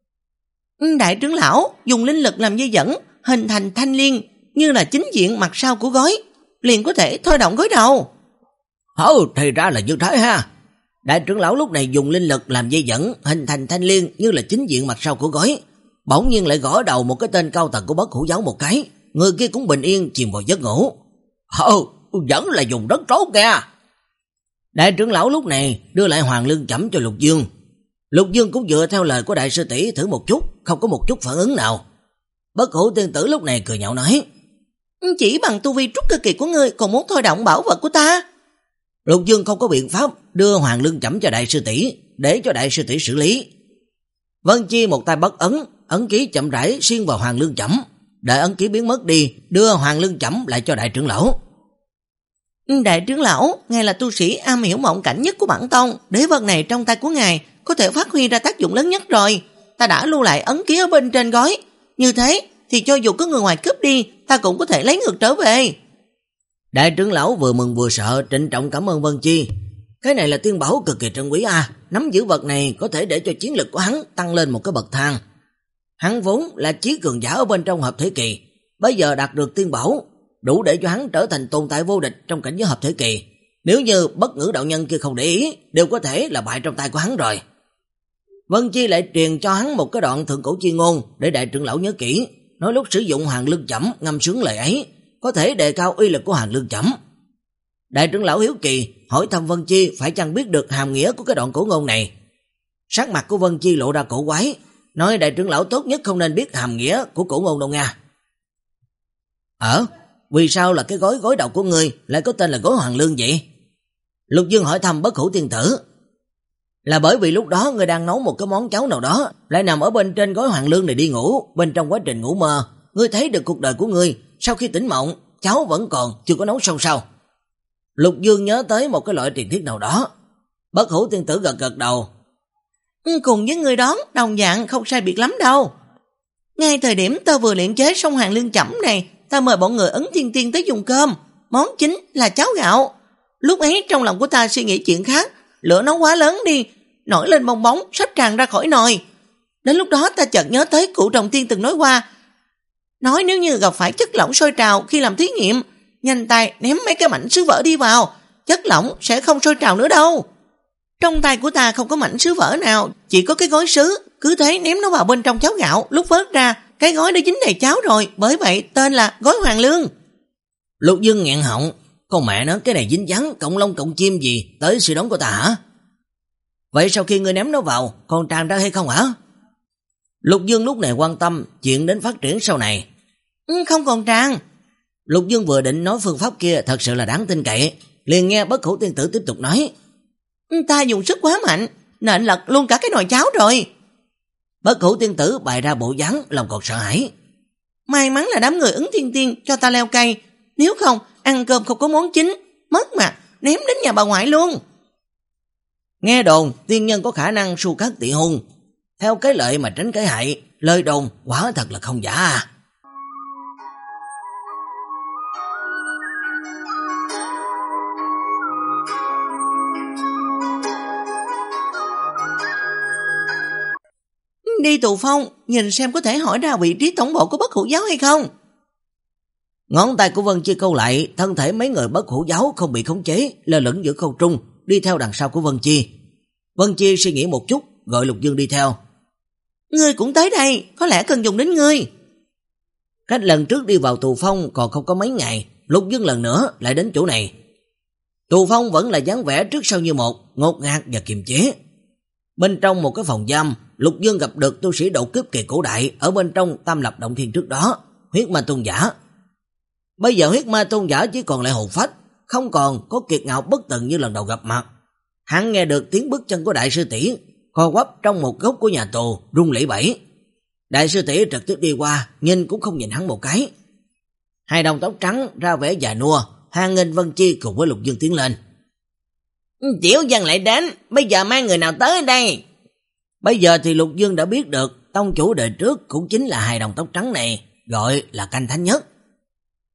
Đại trưởng lão dùng linh lực làm dây dẫn, hình thành thanh liên như là chính diện mặt sau của gói, liền có thể thôi động gối đầu. Hổ, thì ra là như thế ha. Đại trưởng lão lúc này dùng linh lực làm dây dẫn, hình thành thanh liên như là chính diện mặt sau của gói, bỗng nhiên lại gõ đầu một cái tên cao tầng của Bất Hủ giáo một cái, người kia cũng bình yên chìm vào giấc ngủ. Hổ, vẫn là dùng rất tốt kìa. Đại trưởng lão lúc này đưa lại Hoàng Lương Chẩm cho Lục Dương. Lục Dương cũng dựa theo lời của đại sư tỷ thử một chút, không có một chút phản ứng nào. Bất Hủ tiên tử lúc này cười nhạo nói, chỉ bằng tu vi trúc cơ kỳ của ngươi còn muốn thôi động bảo vật của ta. Lục Dương không có biện pháp đưa Hoàng Lương Chẩm cho đại sư tỷ, để cho đại sư tỷ xử lý. Vân Chi một tay bất ấn, ấn ký chậm rãi xuyên vào Hoàng Lương Chẩm, đợi ấn ký biến mất đi, đưa Hoàng Lương Chẩm lại cho đại trưởng lão. Đại trưởng lão, ngài là tu sĩ am hiểu mộng cảnh nhất của bản tông, đế vật này trong tay của ngài có thể phát huy ra tác dụng lớn nhất rồi. Ta đã lưu lại ấn ký ở bên trên gói, như thế thì cho dù có người ngoài cướp đi, ta cũng có thể lấy ngược trở về. Đại trưởng lão vừa mừng vừa sợ, trịnh trọng cảm ơn Vân Chi. Cái này là tiên bảo cực kỳ trân quý a, nắm giữ vật này có thể để cho chiến lực của hắn tăng lên một cái bậc thang. Hắn vốn là chí cường giả ở bên trong hợp thể kỳ, bây giờ đạt được tiên bảo, đủ để cho hắn trở thành tồn tại vô địch trong cảnh giới hợp thể kỳ. Nếu như Bất Ngữ đạo nhân kia không để ý, đều có thể là bại trong tay của hắn rồi. Vân Chi lại truyền cho hắn một cái đoạn thượng cổ chi ngôn để đại trưởng lão nhớ kỹ, nói lúc sử dụng Hoàng Lương Chẩm ngâm sướng lời ấy, có thể đề cao uy lực của Hoàng Lương Chẩm. Đại trưởng lão hiếu kỳ hỏi thăm Vân Chi phải chăng biết được hàm nghĩa của cái đoạn cổ ngôn này. Sắc mặt của Vân Chi lộ ra cổ quái, nói đại trưởng lão tốt nhất không nên biết hàm nghĩa của cổ ngôn đâu nha. Ờ, vì sao là cái gói gối đầu của ngươi lại có tên là gối Hoàng Lương vậy? Lục Dương hỏi thăm Bất Hủ tiên tử. Là bởi vì lúc đó ngươi đang nấu một cái món cháo nào đó, lại nằm ở bên trên gói Hoàng Lương này đi ngủ, bên trong quá trình ngủ mơ, ngươi thấy được cuộc đời của ngươi, sau khi tỉnh mộng, cháo vẫn còn chưa có nấu xong sao? Lục Dương nhớ tới một cái loại truyền thuyết nào đó. Bất Hủ tiên tử gật gật đầu. Cùng với người đón, đồng dạng không sai biệt lắm đâu. Ngay thời điểm ta vừa luyện chế xong Hoàng Lương Chẩm này, ta mời bọn người Ấn Thiên Tiên tới dùng cơm, món chính là cháo gạo. Lúc ấy trong lòng của ta suy nghĩ chuyện khác, lửa nó quá lớn đi, nổi lên bong bóng, sắp tràn ra khỏi nồi. Đến lúc đó ta chợt nhớ tới cụ Trọng Tiên từng nói qua, nói nếu như gặp phải chất lỏng sôi trào khi làm thí nghiệm, nhanh tay ném mấy cái mảnh sứ vỡ đi vào, chất lỏng sẽ không sôi trào nữa đâu. Trong tay của ta không có mảnh sứ vỡ nào, chỉ có cái gói sứ, cứ thế ném nó vào bên trong cháo gạo, lúc vớt ra, cái gói đã dính đầy cháo rồi, bởi vậy tên là gói Hoàng Lương. Lục Dương nghẹn họng, con mẹ nó, cái này dính dáng cộng lông cộng chim gì tới suy đoán của ta hả? Vậy sau khi ngươi ném nó vào, còn tràn ra hay không hả? Lục Dương lúc này quan tâm chuyện đến phát triển sau này. Ừ, không còn tràn. Lục Dương vừa định nói phương pháp kia thật sự là đáng tin cậy, liền nghe Bất Hủ tiên tử tiếp tục nói. Ta dùng sức quá mạnh, nên lật luôn cả cái nồi cháo rồi. Bất Hủ tiên tử bày ra bộ dáng lòng còn sợ hãi. May mắn là đám người Ứng Thiên Tiên cho ta leo cây, nếu không ăn cơm không có món chính, mất mặt, ném đến nhà bà ngoại luôn. Nghe đồn tiên nhân có khả năng su cắt tị hung, theo cái lợi mà tránh cái hại, lời đồn quả thật là không giả à. Đi Tù Phong, nhìn xem có thể hỏi ra vị trí tổng bộ của Bất Hủ giáo hay không. Ngón tay của Vân Chi câu lại, thân thể mấy người Bất Hủ giáo không bị khống chế, lơ lửng giữa không trung, đi theo đằng sau của Vân Chi. Vân Chi suy nghĩ một chút, gọi Lục Dương đi theo. Ngươi cũng tới đây, có lẽ cần dùng đến ngươi. Cách lần trước đi vào Tù Phong còn không có mấy ngày, Lục Dương lần nữa lại đến chỗ này. Tù Phong vẫn là dáng vẻ trước sau như một, ngột ngạt và kiềm chế. Bên trong một cái phòng giam, Lục Dương gặp được tu sĩ độ kiếp kỳ cổ đại ở bên trong Tam Lập Động Thiên trước đó, Huyết Ma Tôn Giả. Bây giờ Huyết Ma Tôn Giả chỉ còn lại hồn phách, không còn có kiệt ngạo bất tận như lần đầu gặp mặt. Hắn nghe được tiếng bước chân của đại sư tỷ, co quắp trong một góc của nhà tù, rung lẩy bẩy. Đại sư tỷ trực tiếp đi qua, nhìn cũng không nhìn hắn một cái. Hai đồng tóc trắng ra vẻ già nua, hoan nghênh Vân Chi cùng với Lục Dương tiến lên. Tiểu Dân lại đến, bây giờ mang người nào tới đây? Bây giờ thì Lục Dương đã biết được tông chủ đời trước cũng chính là hai đồng tóc trắng này, gọi là Canh Thánh Nhất.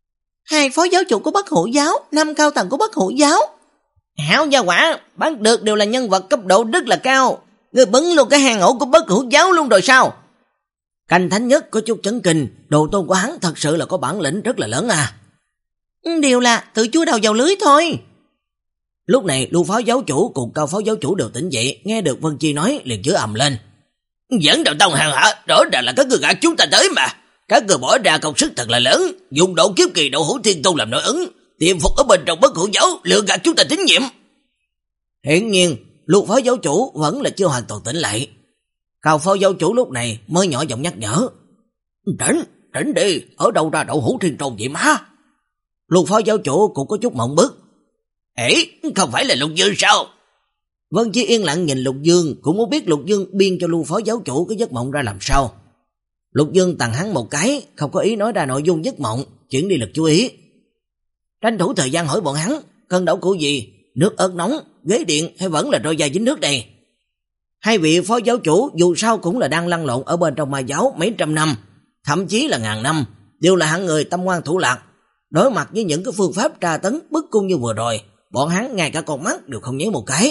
Hai phó giáo chủ của Bất Hủ giáo, năm cao tầng của Bất Hủ giáo. Hảo gia quả, bắt được đều là nhân vật cấp độ rất là cao. Người bấn luôn cái hang ổ của Bất Hủ giáo luôn rồi sao? Canh Thánh Nhất có chút chấn kinh, đồ tôn của hắn thật sự là có bản lĩnh rất là lớn à. Đều là tự chui đầu vào lưới thôi. Lúc này Lưu phó giáo chủ cùng Cao phó giáo chủ đều tỉnh dậy, nghe được Vân Chi nói liền chửi ầm lên. Dẫn đầu tông hàng hả? Rõ ràng là các người gạt chúng ta tới mà. Các người bỏ ra công sức thật là lớn, dùng độ kiếp kỳ Đậu Hữu Thiên Tôn làm nội ứng, tiềm phục ở bên trong Bất Hủ giáo, lừa gạt chúng ta tín nhiệm. Hiển nhiên, Lưu phó giáo chủ vẫn là chưa hoàn toàn tỉnh lại. Cao phó giáo chủ lúc này mới nhỏ giọng nhắc nhở. Tránh, tránh đi, ở đâu ra Đậu Hữu Thiên Tôn vậy má? Lưu phó giáo chủ cũng có chút mộng bức. Ê, không phải là Lục Dương sao? Vân Chi yên lặng nhìn Lục Dương, cũng muốn biết Lục Dương biên cho Lưu phó giáo chủ cái giấc mộng ra làm sao. Lục Dương tặng hắn một cái, không có ý nói ra nội dung giấc mộng, chuyển đi lực chú ý. Tranh thủ thời gian hỏi bọn hắn, cần đậu cụ gì, nước ớt nóng, ghế điện hay vẫn là roi dài dính nước đây? Hai vị phó giáo chủ dù sao cũng là đang lăn lộn ở bên trong ma giáo mấy trăm năm, thậm chí là ngàn năm, đều là hạng người tâm ngoan thủ lạc. Đối mặt với những cái phương pháp tra tấn bức cung như vừa rồi, bọn hắn ngay cả con mắt đều không nháy một cái.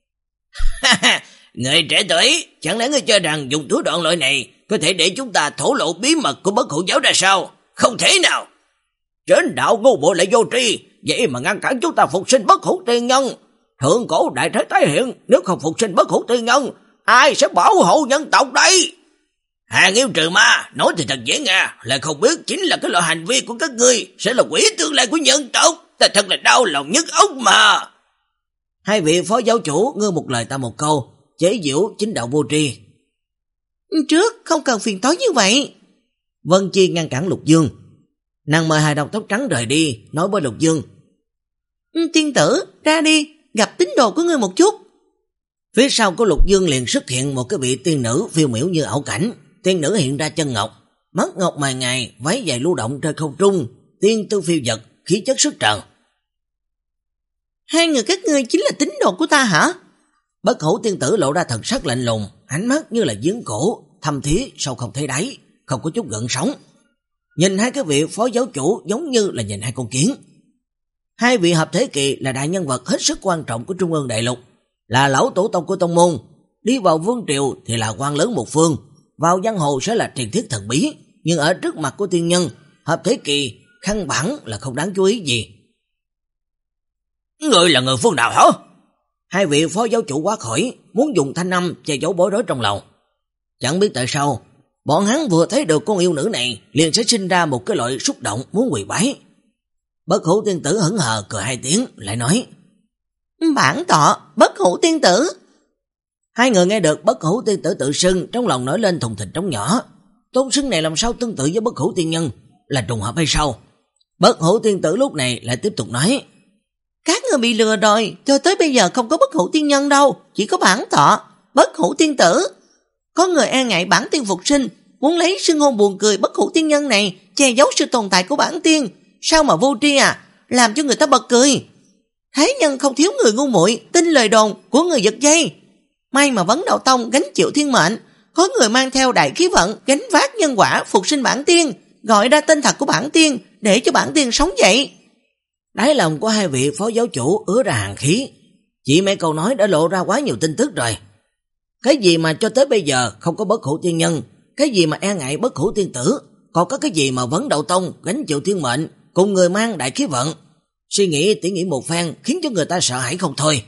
Người trẻ tuổi, chẳng lẽ ngươi cho rằng dùng thủ đoạn loại này có thể để chúng ta thổ lộ bí mật của Bất Hủ giáo ra sao? Không thể nào. Trên đạo ngu bộ lại vô tri, vậy mà ngăn cản chúng ta phục sinh Bất Hủ tiên nhân. Thượng cổ đại thế tái hiện, nếu không phục sinh Bất Hủ tiên nhân, ai sẽ bảo hộ nhân tộc đây? Hàng yêu trừ ma, nói thì thật dễ nghe, là không biết chính là cái loại hành vi của các ngươi sẽ là quỷ tương lai của nhân tộc. Ta thật là đau lòng nhức óc mà. Hai vị phó giáo chủ ngư một lời ta một câu, chế giễu chính đạo vô tri. Trước không cần phiền toái như vậy. Vân Chi ngăn cản Lục Dương. Nàng mời hài đồng tóc trắng rời đi, nói với Lục Dương. Tiên tử, ra đi, gặp tín đồ của ngươi một chút. Phía sau của Lục Dương liền xuất hiện một cái vị tiên nữ phiêu miểu như ảo cảnh. Tiên nữ hiện ra chân ngọc, mắt ngọc mài ngài, váy dài lưu động trên không trung, tiên tư phiêu dật, khí chất xuất trần. Hai người các ngươi chính là tín đồ của ta hả? Bất Hủ tiên tử lộ ra thần sắc lạnh lùng, ánh mắt như là giếng cổ, thâm thía sâu không thấy đáy, không có chút gợn sóng. Nhìn hai cái vị phó giáo chủ giống như là nhìn hai con kiến. Hai vị hợp thế kỳ là đại nhân vật hết sức quan trọng của Trung ương Đại Lục, là lão tổ tông của tông môn, đi vào vương triều thì là quan lớn một phương, vào giang hồ sẽ là truyền thuyết thần bí, nhưng ở trước mặt của tiên nhân, hợp thế kỳ căn bản là không đáng chú ý gì. Người là người phương nào hả? Hai vị phó giáo chủ quá khỏi, muốn dùng thanh âm che giấu bối rối trong lòng. Chẳng biết tại sao, bọn hắn vừa thấy được con yêu nữ này liền sẽ sinh ra một cái loại xúc động muốn quỳ bái. Bất Hủ tiên tử hững hờ cười hai tiếng, lại nói: Bản tọa, Bất Hủ tiên tử. Hai người nghe được Bất Hủ tiên tử tự xưng, trong lòng nổi lên thùng thình trống nhỏ. Tôn xưng này làm sao tương tự với Bất Hủ tiên nhân, là trùng hợp hay sao? Bất Hủ tiên tử lúc này lại tiếp tục nói: Các người bị lừa rồi, cho tới bây giờ không có Bất Hủ tiên nhân đâu, chỉ có bản tọa, Bất Hủ tiên tử. Có người e ngại bản tiên phục sinh, muốn lấy xưng hôn buồn cười Bất Hủ tiên nhân này che giấu sự tồn tại của bản tiên, sao mà vô tri à, làm cho người ta bật cười. Thế nhân không thiếu người ngu muội tin lời đồn của người giật dây. May mà Vấn Đạo Tông gánh chịu thiên mệnh, có người mang theo đại khí vận gánh vác nhân quả phục sinh bản tiên, gọi ra tên thật của bản tiên để cho bản tiên sống dậy. Đáy lòng của hai vị phó giáo chủ ứa ra hàng khí, chỉ mấy câu nói đã lộ ra quá nhiều tin tức rồi. Cái gì mà cho tới bây giờ không có Bất Hủ tiên nhân, cái gì mà e ngại Bất Hủ tiên tử, còn có cái gì mà Vấn Đạo Tông gánh chịu thiên mệnh cùng người mang đại khí vận. Suy nghĩ tỉ nghĩ một phen khiến cho người ta sợ hãi không thôi.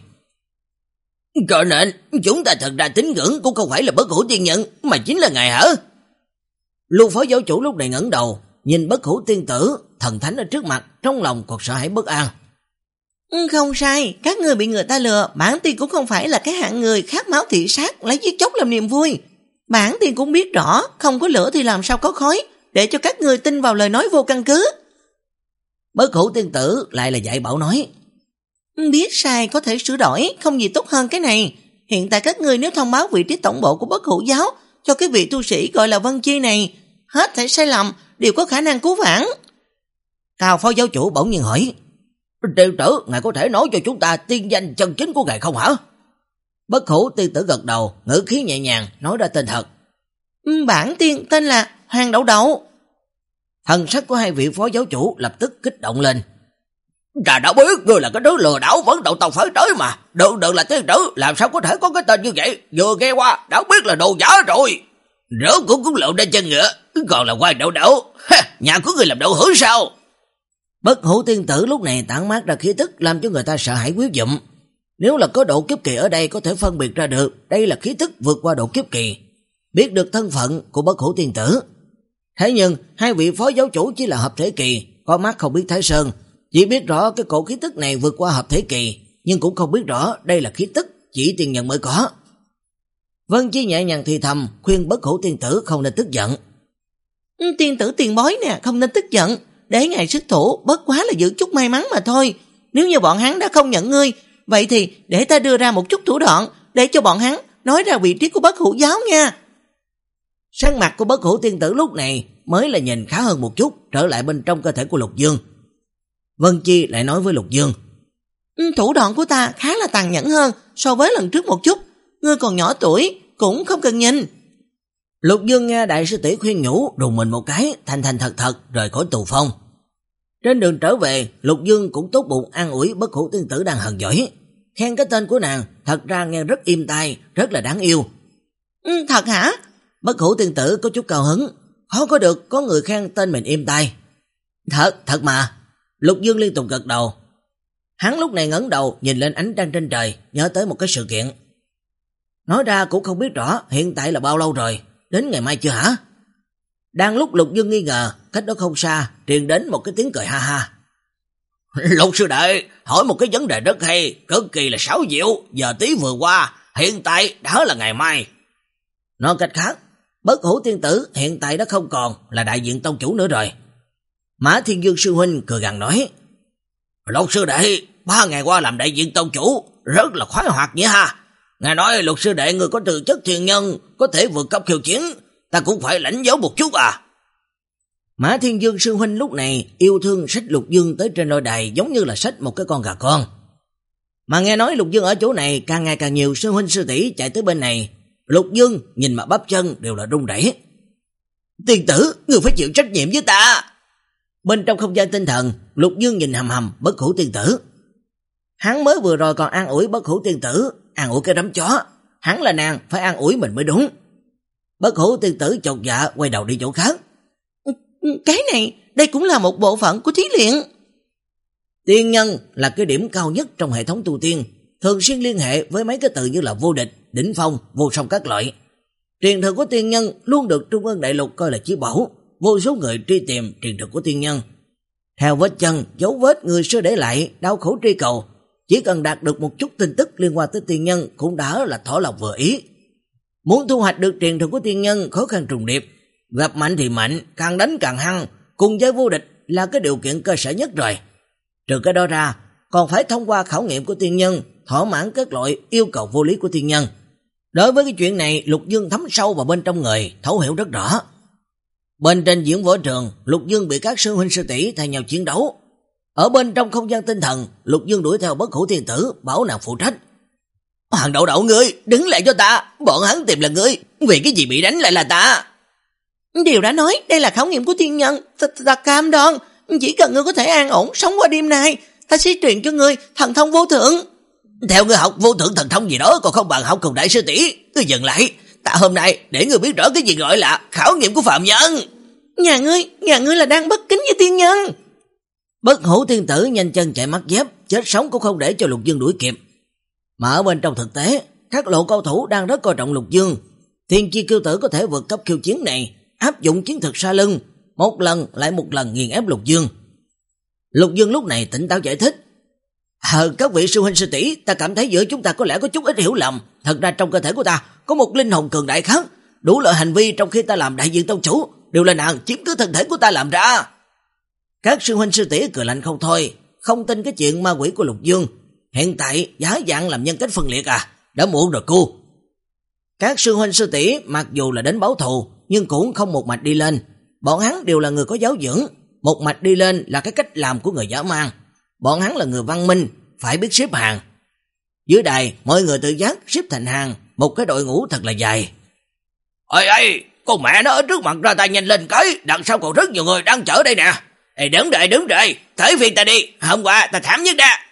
Cho nên chúng ta thật ra tín ngưỡng cũng không phải là Bất Hủ tiên nhân, mà chính là ngài hả? Lưu phó giáo chủ lúc này ngẩng đầu nhìn Bất Hủ tiên tử thần thánh ở trước mặt, trong lòng còn sợ hãi bất an. Không sai, các người bị người ta lừa, bản tiên cũng không phải là cái hạng người khát máu thị sát lấy giết chóc làm niềm vui. Bản tiên cũng biết rõ, không có lửa thì làm sao có khói, để cho các người tin vào lời nói vô căn cứ. Bất Hủ tiên tử lại là dạy bảo nói: Biết sai có thể sửa đổi, không gì tốt hơn cái này. Hiện tại các người nếu thông báo vị trí tổng bộ của Bất Hủ giáo cho cái vị tu sĩ gọi là Vân Chi này, hết thảy sai lầm đều có khả năng cứu vãn. Cao phó giáo chủ bỗng nhiên hỏi: Tiểu tử, ngài có thể nói cho chúng ta tiên danh chân chính của ngài không hả? Bất Hủ tiên tử gật đầu, ngữ khí nhẹ nhàng nói ra tên thật. Bản tiên tên là Hoàng Đậu Đậu. Thần sắc của hai vị phó giáo chủ lập tức kích động lên. Ta đã biết ngươi là cái đứa lừa đảo vẫn đầu tàu phải tới mà. Đừng đừng là tiên tử, làm sao có thể có cái tên như vậy? Vừa nghe qua đã biết là đồ giả rồi. Rốt cũng cũng lộn ra chân ngựa, còn là quan đậu đậu. Nhà của ngươi làm đậu hữu sao? Bất Hủ tiên tử lúc này tản mát ra khí tức làm cho người ta sợ hãi quyết dụm. Nếu là có độ kiếp kỳ ở đây có thể phân biệt ra được đây là khí tức vượt qua độ kiếp kỳ, biết được thân phận của Bất Hủ tiên tử. Thế nhưng hai vị phó giáo chủ chỉ là hợp thể kỳ, có mắt không biết Thái Sơn, chỉ biết rõ cái cổ khí tức này vượt qua hợp thể kỳ, nhưng cũng không biết rõ đây là khí tức chỉ tiên nhân mới có. Vân Chi nhẹ nhàng thì thầm khuyên Bất Hủ tiên tử không nên tức giận. Tiên tử tiền bối nè, không nên tức giận, để ngài xuất thủ bất quá là giữ chút may mắn mà thôi. Nếu như bọn hắn đã không nhận ngươi, vậy thì để ta đưa ra một chút thủ đoạn để cho bọn hắn nói ra vị trí của Bất Hủ giáo nha. Sắc mặt của Bất Hủ tiên tử lúc này mới là nhìn khá hơn một chút, trở lại bên trong cơ thể của Lục Dương. Vân Chi lại nói với Lục Dương, thủ đoạn của ta khá là tàn nhẫn hơn so với lần trước một chút, ngươi còn nhỏ tuổi, cũng không cần nhìn. Lục Dương nghe đại sư tỷ khuyên nhủ, đùng mình một cái, thành thành thật thật rời khỏi tù phong. Trên đường trở về, Lục Dương cũng tốt bụng an ủi Bất Hủ tiên tử đang hờn giỏi, khen cái tên của nàng thật ra nghe rất êm tai, rất là đáng yêu. Ừ, thật hả? Bất Hủ tiên tử có chút cao hứng, khó có được có người khen tên mình êm tai. Thật, thật mà. Lục Dương liên tục gật đầu. Hắn lúc này ngẩng đầu nhìn lên ánh trăng trên trời, nhớ tới một cái sự kiện. Nói ra cũng không biết rõ hiện tại là bao lâu rồi, đến ngày mai chưa hả? Đang lúc Lục Dương nghi ngờ, cách đó không xa truyền đến một cái tiếng cười ha ha. Lục sư đệ hỏi một cái vấn đề rất hay, cực kỳ là xảo diệu. Giờ tí vừa qua, hiện tại đã là ngày mai. Nói cách khác, Bất Hủ tiên tử hiện tại đã không còn là đại diện tông chủ nữa rồi. Mã Thiên Dương sư huynh cười gằn nói, Lục sư đệ ba ngày qua làm đại diện tông chủ rất là khoái hoạt nhỉ ha. Ngài nói Lục sư đệ người có tư chất thiên nhân, có thể vượt cấp khiêu chiến, ta cũng phải lãnh giáo một chút à. Mã Thiên Dương sư huynh lúc này yêu thương xách Lục Dương tới trên lôi đài giống như là xách một cái con gà con. Mà nghe nói Lục Dương ở chỗ này càng ngày càng nhiều sư huynh sư tỷ chạy tới bên này, Lục Dương nhìn mà bắp chân đều là run rẩy. Tiên tử, người phải chịu trách nhiệm với ta. Bên trong không gian tinh thần, Lục Dương nhìn hầm hầm Bất Hủ tiên tử. Hắn mới vừa rồi còn an ủi Bất Hủ tiên tử, an ủi cái đám chó, hắn là nàng phải an ủi mình mới đúng. Bất Hủ tiên tử chột dạ quay đầu đi chỗ khác. Cái này, đây cũng là một bộ phận của thí luyện. Tiên nhân là cái điểm cao nhất trong hệ thống tu tiên, thường xuyên liên hệ với mấy cái từ như là vô địch, đỉnh phong, vô song các loại. Truyền thừa của tiên nhân luôn được Trung ương đại lục coi là chí bảo, vô số người truy tìm truyền thừa của tiên nhân. Theo vết chân, dấu vết người xưa để lại, đau khổ truy cầu, chỉ cần đạt được một chút tin tức liên quan tới tiên nhân cũng đã là thỏa lòng vừa ý. Muốn thu hoạch được truyền thừa của tiên nhân khó khăn trùng điệp, gặp mạnh thì mạnh, càng đánh càng hăng, cùng với vô địch là cái điều kiện cơ sở nhất rồi. Trừ cái đó ra, còn phải thông qua khảo nghiệm của tiên nhân, thỏa mãn các loại yêu cầu vô lý của tiên nhân. Đối với cái chuyện này, Lục Dương thấm sâu vào bên trong người, thấu hiểu rất rõ. Bên trên diễn võ trường, Lục Dương bị các sư huynh sư tỷ thay nhau chiến đấu. Ở bên trong không gian tinh thần, Lục Dương đuổi theo Bất Hủ tiên tử, bảo nàng phụ trách. Hoàng đậu đậu ngươi, đứng lại cho ta, bọn hắn tìm là ngươi, vì cái gì bị đánh lại là ta. Điều đã nói, đây là khảo nghiệm của tiên nhân, ta, ta cam đoan, chỉ cần ngươi có thể an ổn sống qua đêm nay, ta sẽ truyền cho ngươi thần thông vô thượng. Theo ngươi học vô thượng thần thông gì đó còn không bằng học cùng đại sư tỷ. Ngươi dừng lại, ta hôm nay để ngươi biết rõ cái gì gọi là khảo nghiệm của phạm nhân. Nhà ngươi, nhà ngươi là đang bất kính với tiên nhân. Bất Hủ tiên tử nhanh chân chạy mất dép, chết sống cũng không để cho Lục Dương đuổi kịp. Mà ở bên trong thực tế, các lộ cao thủ đang rất coi trọng Lục Dương. Thiên chi kiêu tử có thể vượt cấp khiêu chiến này, áp dụng chiến thuật sa lưng, một lần lại một lần nghiền ép Lục Dương. Lục Dương lúc này tỉnh táo giải thích. Ờ, các vị sư huynh sư tỷ, ta cảm thấy giữa chúng ta có lẽ có chút ít hiểu lầm. Thật ra trong cơ thể của ta có một linh hồn cường đại khác, đủ loại hành vi trong khi ta làm đại diện tông chủ đều là nàng chiếm cứ thân thể của ta làm ra. Các sư huynh sư tỷ cười lạnh không thôi, không tin cái chuyện ma quỷ của Lục Dương. Hiện tại giả dạng làm nhân cách phân liệt à, đã muộn rồi cô. Các sư huynh sư tỷ mặc dù là đến báo thù, nhưng cũng không một mạch đi lên. Bọn hắn đều là người có giáo dưỡng, một mạch đi lên là cái cách làm của người dã man. Bọn hắn là người văn minh, phải biết xếp hàng. Dưới đài, mọi người tự giác xếp thành hàng, một cái đội ngũ thật là dài. Ê ê, con mẹ nó ở trước mặt ra tay nhanh lên cái, đằng sau còn rất nhiều người đang chở đây nè. Ê, đứng đợi, đứng đợi, tới phiên ta đi, hôm qua ta thảm nhất đã.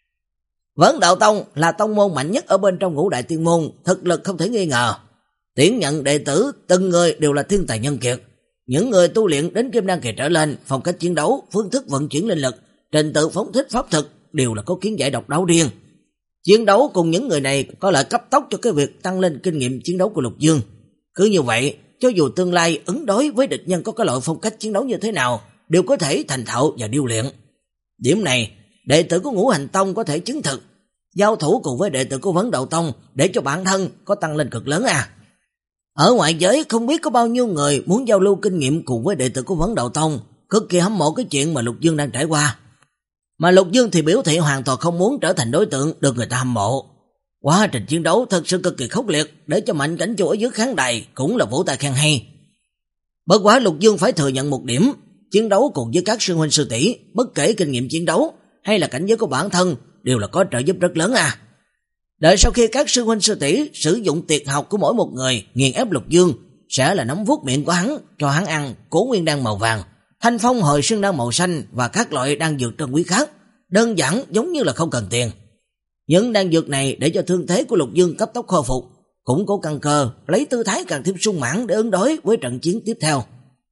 Vấn Đạo Tông là tông môn mạnh nhất ở bên trong ngũ đại tiên môn, thực lực không thể nghi ngờ. Tuyển nhận đệ tử, từng người đều là thiên tài nhân kiệt. Những người tu luyện đến kim đan kỳ trở lên, phong cách chiến đấu, phương thức vận chuyển linh lực, trình tự phóng thích pháp thực đều là có kiến giải độc đáo riêng. Chiến đấu cùng những người này có lợi cấp tốc cho cái việc tăng lên kinh nghiệm chiến đấu của Lục Dương. Cứ như vậy, cho dù tương lai ứng đối với địch nhân có cái loại phong cách chiến đấu như thế nào, đều có thể thành thạo và điêu luyện. Điểm này, đệ tử của Ngũ Hành Tông có thể chứng thực. Giao thủ cùng với đệ tử của Vấn Đạo Tông để cho bản thân có tăng lên cực lớn à. Ở ngoại giới không biết có bao nhiêu người muốn giao lưu kinh nghiệm cùng với đệ tử của Vấn Đạo Tông, cực kỳ hâm mộ cái chuyện mà Lục Dương đang trải qua. Mà Lục Dương thì biểu thị hoàn toàn không muốn trở thành đối tượng được người ta hâm mộ. Quá trình chiến đấu thật sự cực kỳ khốc liệt, để cho Mạnh Cảnh Chu ở dưới khán đài cũng là vỗ tay khen hay. Bất quá Lục Dương phải thừa nhận một điểm, chiến đấu cùng với các sư huynh sư tỷ, bất kể kinh nghiệm chiến đấu hay là cảnh giới của bản thân đều là có trợ giúp rất lớn à. Đợi sau khi các sư huynh sư tỷ sử dụng tuyệt học của mỗi một người nghiền ép Lục Dương, sẽ là nắm vuốt miệng của hắn, cho hắn ăn Cố Nguyên đan màu vàng, Thanh Phong Hồi Xuân đan màu xanh và các loại đan dược trân quý khác, đơn giản giống như là không cần tiền. Những đan dược này để cho thương thế của Lục Dương cấp tốc khôi phục, củng cố căn cơ, lấy tư thái càng thêm sung mãn để ứng đối với trận chiến tiếp theo.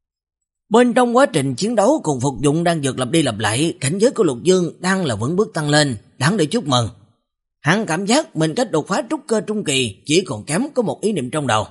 Bên trong quá trình chiến đấu cùng phục dụng đan dược lặp đi lặp lại, cảnh giới của Lục Dương đang là vững bước tăng lên, đáng để chúc mừng. Hắn cảm giác mình cách đột phá trúc cơ trung kỳ chỉ còn kém có một ý niệm trong đầu.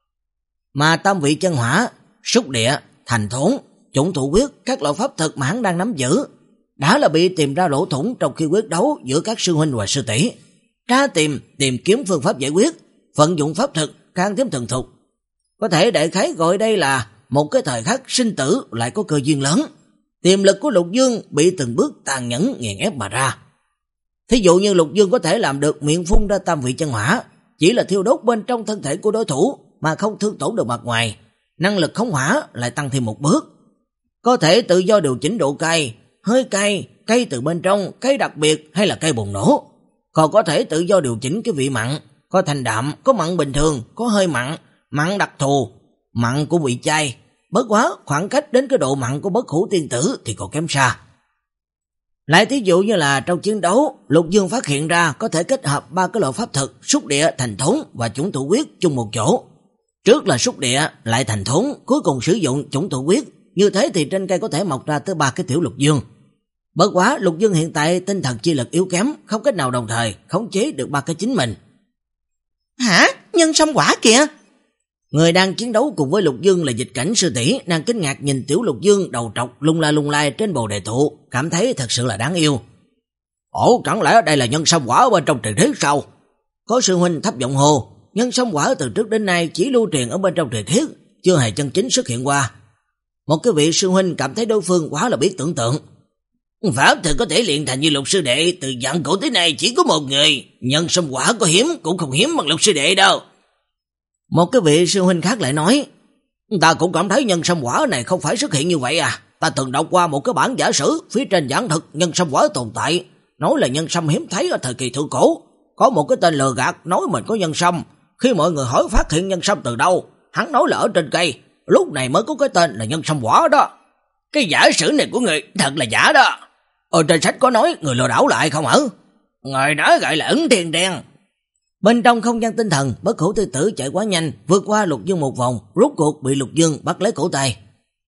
Mà tam vị chân hỏa, xúc địa, thành thốn, chủng thủ quyết, các loại pháp thực mà hắn đang nắm giữ đã là bị tìm ra lỗ thủng trong khi quyết đấu giữa các sư huynh và sư tỷ. Tra tìm, tìm kiếm phương pháp giải quyết, vận dụng pháp thực càng thêm thuần thục. Có thể đại khái gọi đây là một cái thời khắc sinh tử lại có cơ duyên lớn. Tiềm lực của Lục Dương bị từng bước tàn nhẫn nghiền ép mà ra. Thí dụ như Lục Dương có thể làm được miệng phun ra tam vị chân hỏa, chỉ là thiêu đốt bên trong thân thể của đối thủ mà không thương tổn được mặt ngoài, năng lực khống hỏa lại tăng thêm một bước. Có thể tự do điều chỉnh độ cay, hơi cay, cay từ bên trong, cay đặc biệt hay là cay bùng nổ. Còn có thể tự do điều chỉnh cái vị mặn, có thanh đạm, có mặn bình thường, có hơi mặn, mặn đặc thù, mặn của vị chai. Bất quá khoảng cách đến cái độ mặn của Bất Hủ Tiên Tử thì còn kém xa. Lại thí dụ như là trong chiến đấu, Lục Dương phát hiện ra có thể kết hợp ba cái loại pháp thực, xúc địa, thành thốn và chủng thủ quyết chung một chỗ. Trước là xúc địa, lại thành thốn, cuối cùng sử dụng chủng thủ quyết. Như thế thì trên cây có thể mọc ra tới ba cái tiểu Lục Dương. Bất quá Lục Dương hiện tại tinh thần chi lực yếu kém, không cách nào đồng thời khống chế được ba cái chính mình. Hả? Nhân sâm quả kìa! Người đang chiến đấu cùng với Lục Dương là Dịch Cảnh sư tỷ, đang kinh ngạc nhìn tiểu Lục Dương đầu trọc lung la lung lai trên bồ đề thụ, cảm thấy thật sự là đáng yêu. Ồ, chẳng lẽ đây là nhân sâm quả ở bên trong truyền thuyết sao? Có sư huynh thấp giọng hô, nhân sâm quả từ trước đến nay chỉ lưu truyền ở bên trong truyền thuyết, chưa hề chân chính xuất hiện qua. Một cái vị sư huynh cảm thấy đối phương quá là biết tưởng tượng. Pháp thực có thể luyện thành như Lục sư đệ từ vạn cổ tới nay chỉ có một người, nhân sâm quả có hiếm cũng không hiếm bằng Lục sư đệ đâu. Một cái vị sư huynh khác lại nói, ta cũng cảm thấy nhân sâm quả này không phải xuất hiện như vậy à. Ta từng đọc qua một cái bản giả sử, phía trên giảng thực nhân sâm quả tồn tại, nói là nhân sâm hiếm thấy ở thời kỳ thượng cổ. Có một cái tên lừa gạt nói mình có nhân sâm, khi mọi người hỏi phát hiện nhân sâm từ đâu, hắn nói là ở trên cây, lúc này mới có cái tên là nhân sâm quả đó. Cái giả sử này của người thật là giả đó. Ở trên sách có nói người lừa đảo lại không hả? Người nói gọi là ấn thiên đen. Bên trong không gian tinh thần, Bất Hủ Tiên Tử chạy quá nhanh, vượt qua Lục Dương một vòng, rốt cuộc bị Lục Dương bắt lấy cổ tay.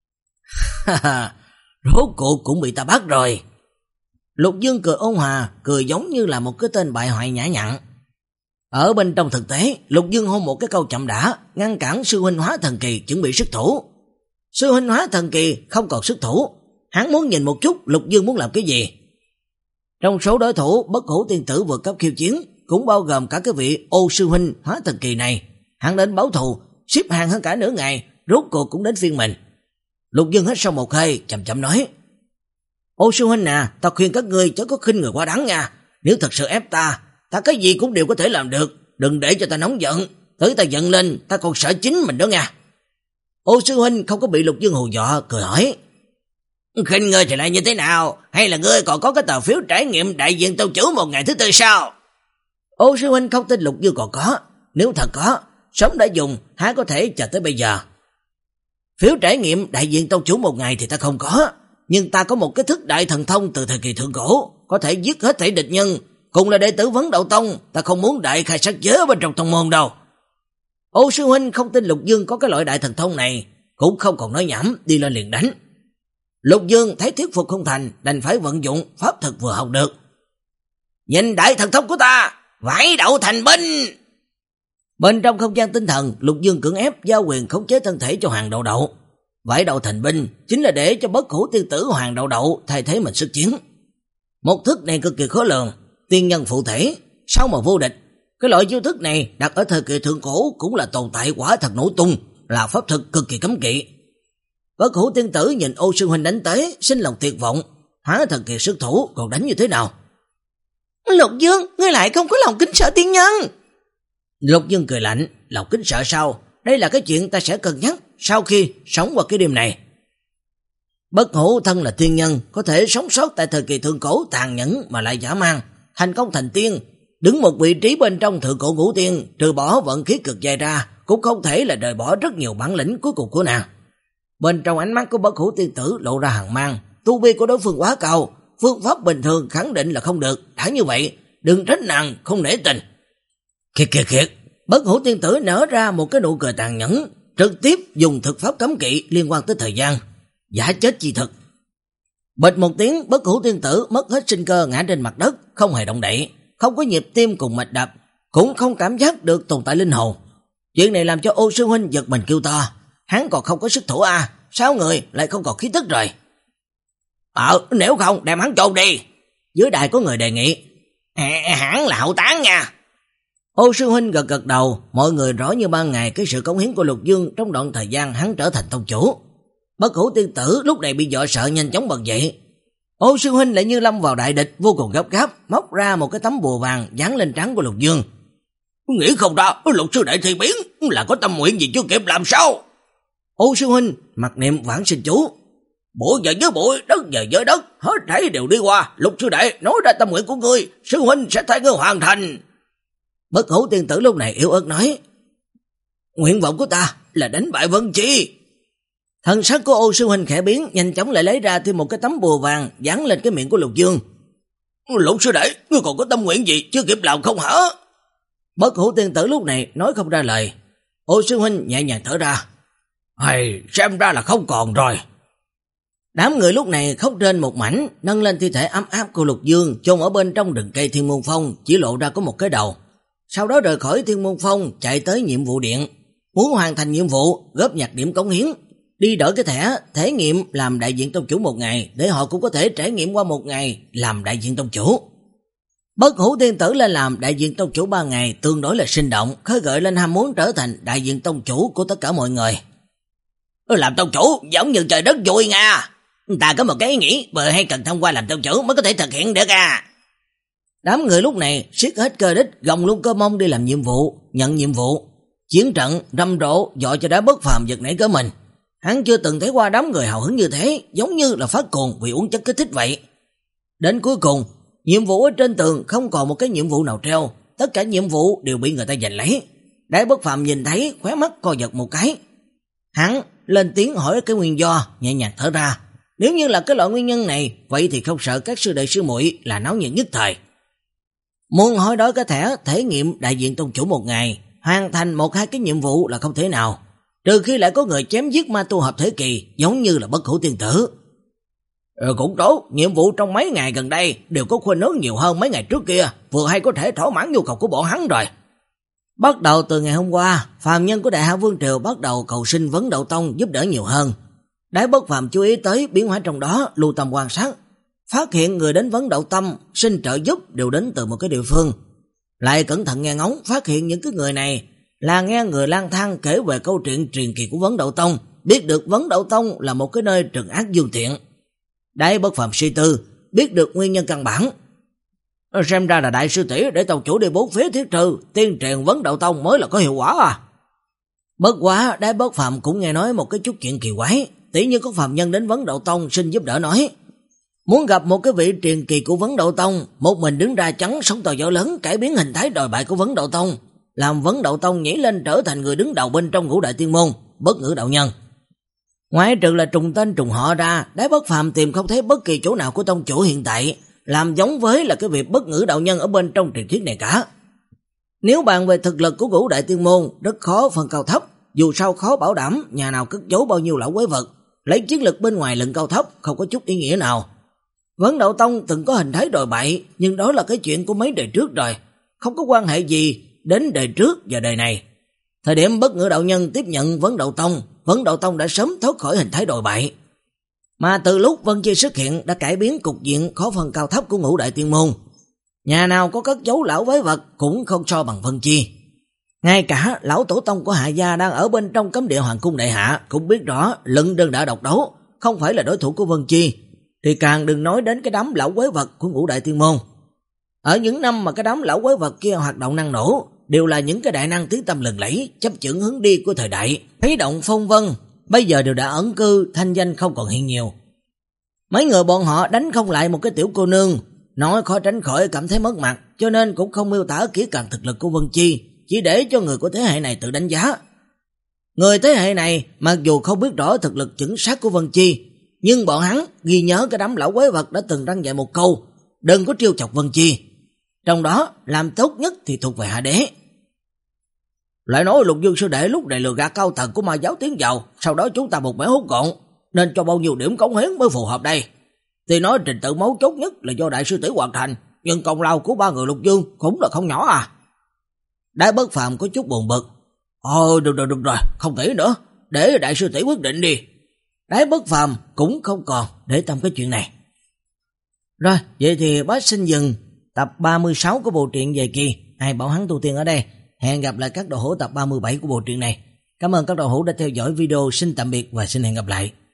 Rốt cuộc cũng bị ta bắt rồi. Lục Dương cười ôn hòa, cười giống như là một cái tên bại hoại nhã nhặn. Ở bên trong thực tế, Lục Dương hôn một cái câu chậm đã, ngăn cản sư huynh hóa thần kỳ chuẩn bị xuất thủ. Sư huynh hóa thần kỳ không còn xuất thủ, hắn muốn nhìn một chút Lục Dương muốn làm cái gì. Trong số đối thủ, Bất Hủ Tiên Tử vượt cấp khiêu chiến cũng bao gồm cả cái vị ô sư huynh hóa thần kỳ này. Hắn đến báo thù, xếp hàng hơn cả nửa ngày, rốt cuộc cũng đến phiên mình. Lục Dương hít sâu một hơi, chậm chậm nói, ô sư huynh nè, ta khuyên các ngươi chớ có khinh người quá đáng nha. Nếu thật sự ép ta, ta cái gì cũng đều có thể làm được, đừng để cho ta nóng giận. Tới ta giận lên, ta còn sợ chính mình đó nha. Ô sư huynh không có bị Lục Dương hù dọa, cười hỏi, khinh ngươi thì lại như thế nào? Hay là ngươi còn có cái tờ phiếu trải nghiệm đại diện tông chủ một ngày thứ tư sao? Ô sư huynh không tin Lục Dương còn có, nếu thật có, sớm đã dùng, há có thể chờ tới bây giờ. Phiếu trải nghiệm đại diện tông chủ một ngày thì ta không có, nhưng ta có một cái thức đại thần thông từ thời kỳ thượng cổ, có thể giết hết thảy địch nhân, cùng là đệ tử Vấn Đậu Tông, ta không muốn đại khai sát giới ở bên trong tông môn đâu. Ô sư huynh không tin Lục Dương có cái loại đại thần thông này, cũng không còn nói nhảm, đi lên liền đánh. Lục Dương thấy thuyết phục không thành, đành phải vận dụng pháp thuật vừa học được. Nhìn đại thần thông của ta, vải đậu thành binh. Bên trong không gian tinh thần, Lục Dương cưỡng ép giao quyền khống chế thân thể cho Hoàng Đậu Đậu. Vải đậu thành binh chính là để cho bất hủ tiên tử Hoàng Đậu Đậu thay thế mình sức chiến. Một thức này cực kỳ khó lường, tiên nhân phụ thể, sao mà vô địch. Cái loại chiêu thức này đặt ở thời kỳ thượng cổ cũng là tồn tại quả thật nổ tung, là pháp thuật cực kỳ cấm kỵ. Bất hủ tiên tử nhìn Ô sư huynh đánh tới, sinh lòng tuyệt vọng, hóa thần kỳ sức thủ, còn đánh như thế nào? Lục Dương, ngươi lại không có lòng kính sợ tiên nhân. Lục Dương cười lạnh, lòng kính sợ sao? Đây là cái chuyện ta sẽ cân nhắc sau khi sống qua cái đêm này. Bất hủ thân là tiên nhân, có thể sống sót tại thời kỳ thượng cổ tàn nhẫn mà lại dã man, thành công thành tiên, đứng một vị trí bên trong thượng cổ ngũ tiên, trừ bỏ vận khí cực dài ra, cũng không thể là rời bỏ rất nhiều bản lĩnh cuối cùng của nàng. Bên trong ánh mắt của bất hủ tiên tử lộ ra hàn mang, tu vi của đối phương quá cao, phương pháp bình thường khẳng định là không được, đã như vậy, đừng trách nàng không nể tình. Khiệt khiệt khiệt, bất hủ tiên tử nở ra một cái nụ cười tàn nhẫn, trực tiếp dùng thực pháp cấm kỵ liên quan tới thời gian, giả chết chi thực. Bịch một tiếng, bất hủ tiên tử mất hết sinh cơ ngã trên mặt đất, không hề động đậy, không có nhịp tim cùng mạch đập, cũng không cảm giác được tồn tại linh hồn. Chuyện này làm cho Ô sư huynh giật mình kêu to, hắn còn không có sức thủ à, sáu người lại không còn khí tức rồi. Ờ, nếu không đem hắn chôn đi. Dưới đài có người đề nghị. À, hắn là hậu tán nha. Ô sư huynh gật gật đầu, mọi người rõ như ban ngày cái sự cống hiến của Lục Dương trong đoạn thời gian hắn trở thành tông chủ. Bất hủ tiên tử lúc này bị dọa sợ nhanh chóng bật dậy. Ô sư huynh lại như lâm vào đại địch, vô cùng gấp gáp, móc ra một cái tấm bùa vàng dán lên trán của Lục Dương. Nghĩ không ra, Lục sư đại thi biến là có tâm nguyện gì chưa kịp làm sao? Ô sư huynh mặc niệm vãng sinh chú. Bụi giờ với bụi, đất giờ với đất, hết thảy đều đi qua. Lục sư đệ nói ra tâm nguyện của ngươi, sư huynh sẽ thay ngươi hoàn thành. Bất hủ tiên tử lúc này yếu ớt nói, nguyện vọng của ta là đánh bại Vân Chi. Thần sắc của Ô sư huynh khẽ biến, nhanh chóng lại lấy ra thêm một cái tấm bùa vàng dán lên cái miệng của Lục Dương. Lục sư đệ, ngươi còn có tâm nguyện gì chưa kịp làm không hả? Bất hủ tiên tử lúc này nói không ra lời. Ô sư huynh nhẹ nhàng thở ra, hay xem ra là không còn rồi. Đám người lúc này khóc trên một mảnh, nâng lên thi thể ấm áp của Lục Dương chôn ở bên trong rừng cây Thiên Môn Phong, chỉ lộ ra có một cái đầu. Sau đó rời khỏi Thiên Môn Phong, chạy tới nhiệm vụ điện, muốn hoàn thành nhiệm vụ, góp nhặt điểm cống hiến, đi đổi cái thẻ thể nghiệm làm đại diện tông chủ một ngày, để họ cũng có thể trải nghiệm qua một ngày làm đại diện tông chủ. Bất hủ tiên tử lên làm đại diện tông chủ ba ngày tương đối là sinh động, khơi gợi lên ham muốn trở thành đại diện tông chủ của tất cả mọi người. Làm tông chủ giống như trời đất vui nha. Ta có một cái ý nghĩ, bờ hay cần thông qua làm tông chủ mới có thể thực hiện được à. Đám người lúc này siết hết cơ đích, gồng luôn cơ mông đi làm nhiệm vụ, nhận nhiệm vụ. Chiến trận rầm rộ dọa cho đá bất phàm giật nảy cỡ mình. Hắn chưa từng thấy qua đám người hào hứng như thế, giống như là phát cuồng vì uống chất kích thích vậy. Đến cuối cùng, nhiệm vụ ở trên tường không còn một cái nhiệm vụ nào treo, tất cả nhiệm vụ đều bị người ta giành lấy. Đái bất phàm nhìn thấy, khóe mắt co giật một cái. Hắn lên tiếng hỏi cái nguyên do, nhẹ nhàng thở ra. Nếu như là cái loại nguyên nhân này, vậy thì không sợ các sư đệ sư muội là náo nhiệt nhất thời. Muốn hỏi đó cái thẻ thể nghiệm đại diện tông chủ một ngày, hoàn thành một hai cái nhiệm vụ là không thể nào, trừ khi lại có người chém giết ma tu hợp thế kỳ, giống như là bất hủ tiên tử. Ừ, cũng tốt, nhiệm vụ trong mấy ngày gần đây đều có khuynh hướng nhiều hơn mấy ngày trước kia, vừa hay có thể thỏa mãn nhu cầu của bọn hắn rồi. Bắt đầu từ ngày hôm qua, phàm nhân của Đại Hạ Vương Triều bắt đầu cầu xin Vấn Đậu Tông giúp đỡ nhiều hơn. Đái bất phàm chú ý tới biến hóa trong đó, lưu tâm quan sát, phát hiện người đến Vấn Đậu Tông xin trợ giúp đều đến từ một cái địa phương. Lại cẩn thận nghe ngóng, phát hiện những cái người này là nghe người lang thang kể về câu chuyện truyền kỳ của Vấn Đậu Tông, biết được Vấn Đậu Tông là một cái nơi trừng ác dương thiện. Đái bất phàm suy tư, biết được nguyên nhân căn bản. Xem ra là đại sư tỷ để tông chủ đi bốn phía thiết trừ, tiên truyền Vấn Đậu Tông mới là có hiệu quả à. Bất quá, Đái bất phàm cũng nghe nói một cái chút chuyện kỳ quái, tỷ như có phàm nhân đến Vấn Đậu Tông xin giúp đỡ nói, muốn gặp một cái vị truyền kỳ của Vấn Đậu Tông, một mình đứng ra chắn sóng to gió lớn, cải biến hình thái đồi bại của Vấn Đậu Tông, làm Vấn Đậu Tông nhảy lên trở thành người đứng đầu bên trong ngũ đại tiên môn, bất ngữ đạo nhân. Ngoài trừ là trùng tên trùng họ ra, Đái Bất Phàm tìm không thấy bất kỳ chỗ nào của tông chủ hiện tại làm giống với là cái việc bất ngữ đạo nhân ở bên trong truyền thuyết này cả. Nếu bàn về thực lực của Ngũ Đại Tiên Môn, rất khó phân cao thấp, dù sao khó bảo đảm nhà nào cất giấu bao nhiêu lão quái vật, lấy chiến lực bên ngoài luận cao thấp không có chút ý nghĩa nào. Vấn Đạo Tông từng có hình thái đồi bại, nhưng đó là cái chuyện của mấy đời trước rồi, không có quan hệ gì đến đời trước và đời này. Thời điểm bất ngữ đạo nhân tiếp nhận Vấn Đạo Tông, Vấn Đạo Tông đã sớm thoát khỏi hình thái đồi bại. Mà từ lúc Vân Chi xuất hiện đã cải biến cục diện khó phân cao thấp của Ngũ Đại Tiên Môn. Nhà nào có cất giấu lão quái vật cũng không so bằng Vân Chi. Ngay cả lão tổ tông của Hạ gia đang ở bên trong cấm địa Hoàng cung đại hạ cũng biết rõ Lận Đơn đã độc đấu, không phải là đối thủ của Vân Chi, thì càng đừng nói đến cái đám lão quái vật của Ngũ Đại Tiên Môn. Ở những năm mà cái đám lão quái vật kia hoạt động năng nổ, đều là những cái đại năng tiếng tăm lừng lẫy, chấp chưởng hướng đi của thời đại, thấy động phong vân, bây giờ đều đã ẩn cư, thanh danh không còn hiện nhiều. Mấy người bọn họ đánh không lại một cái tiểu cô nương, nói khó tránh khỏi cảm thấy mất mặt, cho nên cũng không miêu tả kỹ càng thực lực của Vân Chi, chỉ để cho người của thế hệ này tự đánh giá. Người thế hệ này mặc dù không biết rõ thực lực chuẩn xác của Vân Chi, nhưng bọn hắn ghi nhớ cái đám lão quái vật đã từng răng dạy một câu, đừng có trêu chọc Vân Chi. Trong đó làm tốt nhất thì thuộc về Hạ Đế. Lại nói Lục Dương sư đệ lúc này lừa gạt cao tầng của ma giáo tiến vào, sau đó chúng ta một mẻ hốt gọn, nên cho bao nhiêu điểm cống hiến mới phù hợp đây. Thì nói trình tự mấu chốt nhất là do đại sư tỷ hoàn thành, nhưng công lao của ba người Lục Dương cũng là không nhỏ à. Đái Bất Phàm có chút buồn bực. Ồ, được rồi, được rồi, không nghĩ nữa, để đại sư tỷ quyết định đi. Đái Bất Phàm cũng không còn để tâm cái chuyện này. Rồi, vậy thì bác xin dừng tập ba mươi sáu của bộ truyện về Kỳ, Ai Bảo Hắn Tu Tiên ở đây. Hẹn gặp lại các đồ hữu tập ba mươi bảy của bộ truyện này. Cảm ơn các đồ hữu đã theo dõi video, xin tạm biệt và xin hẹn gặp lại.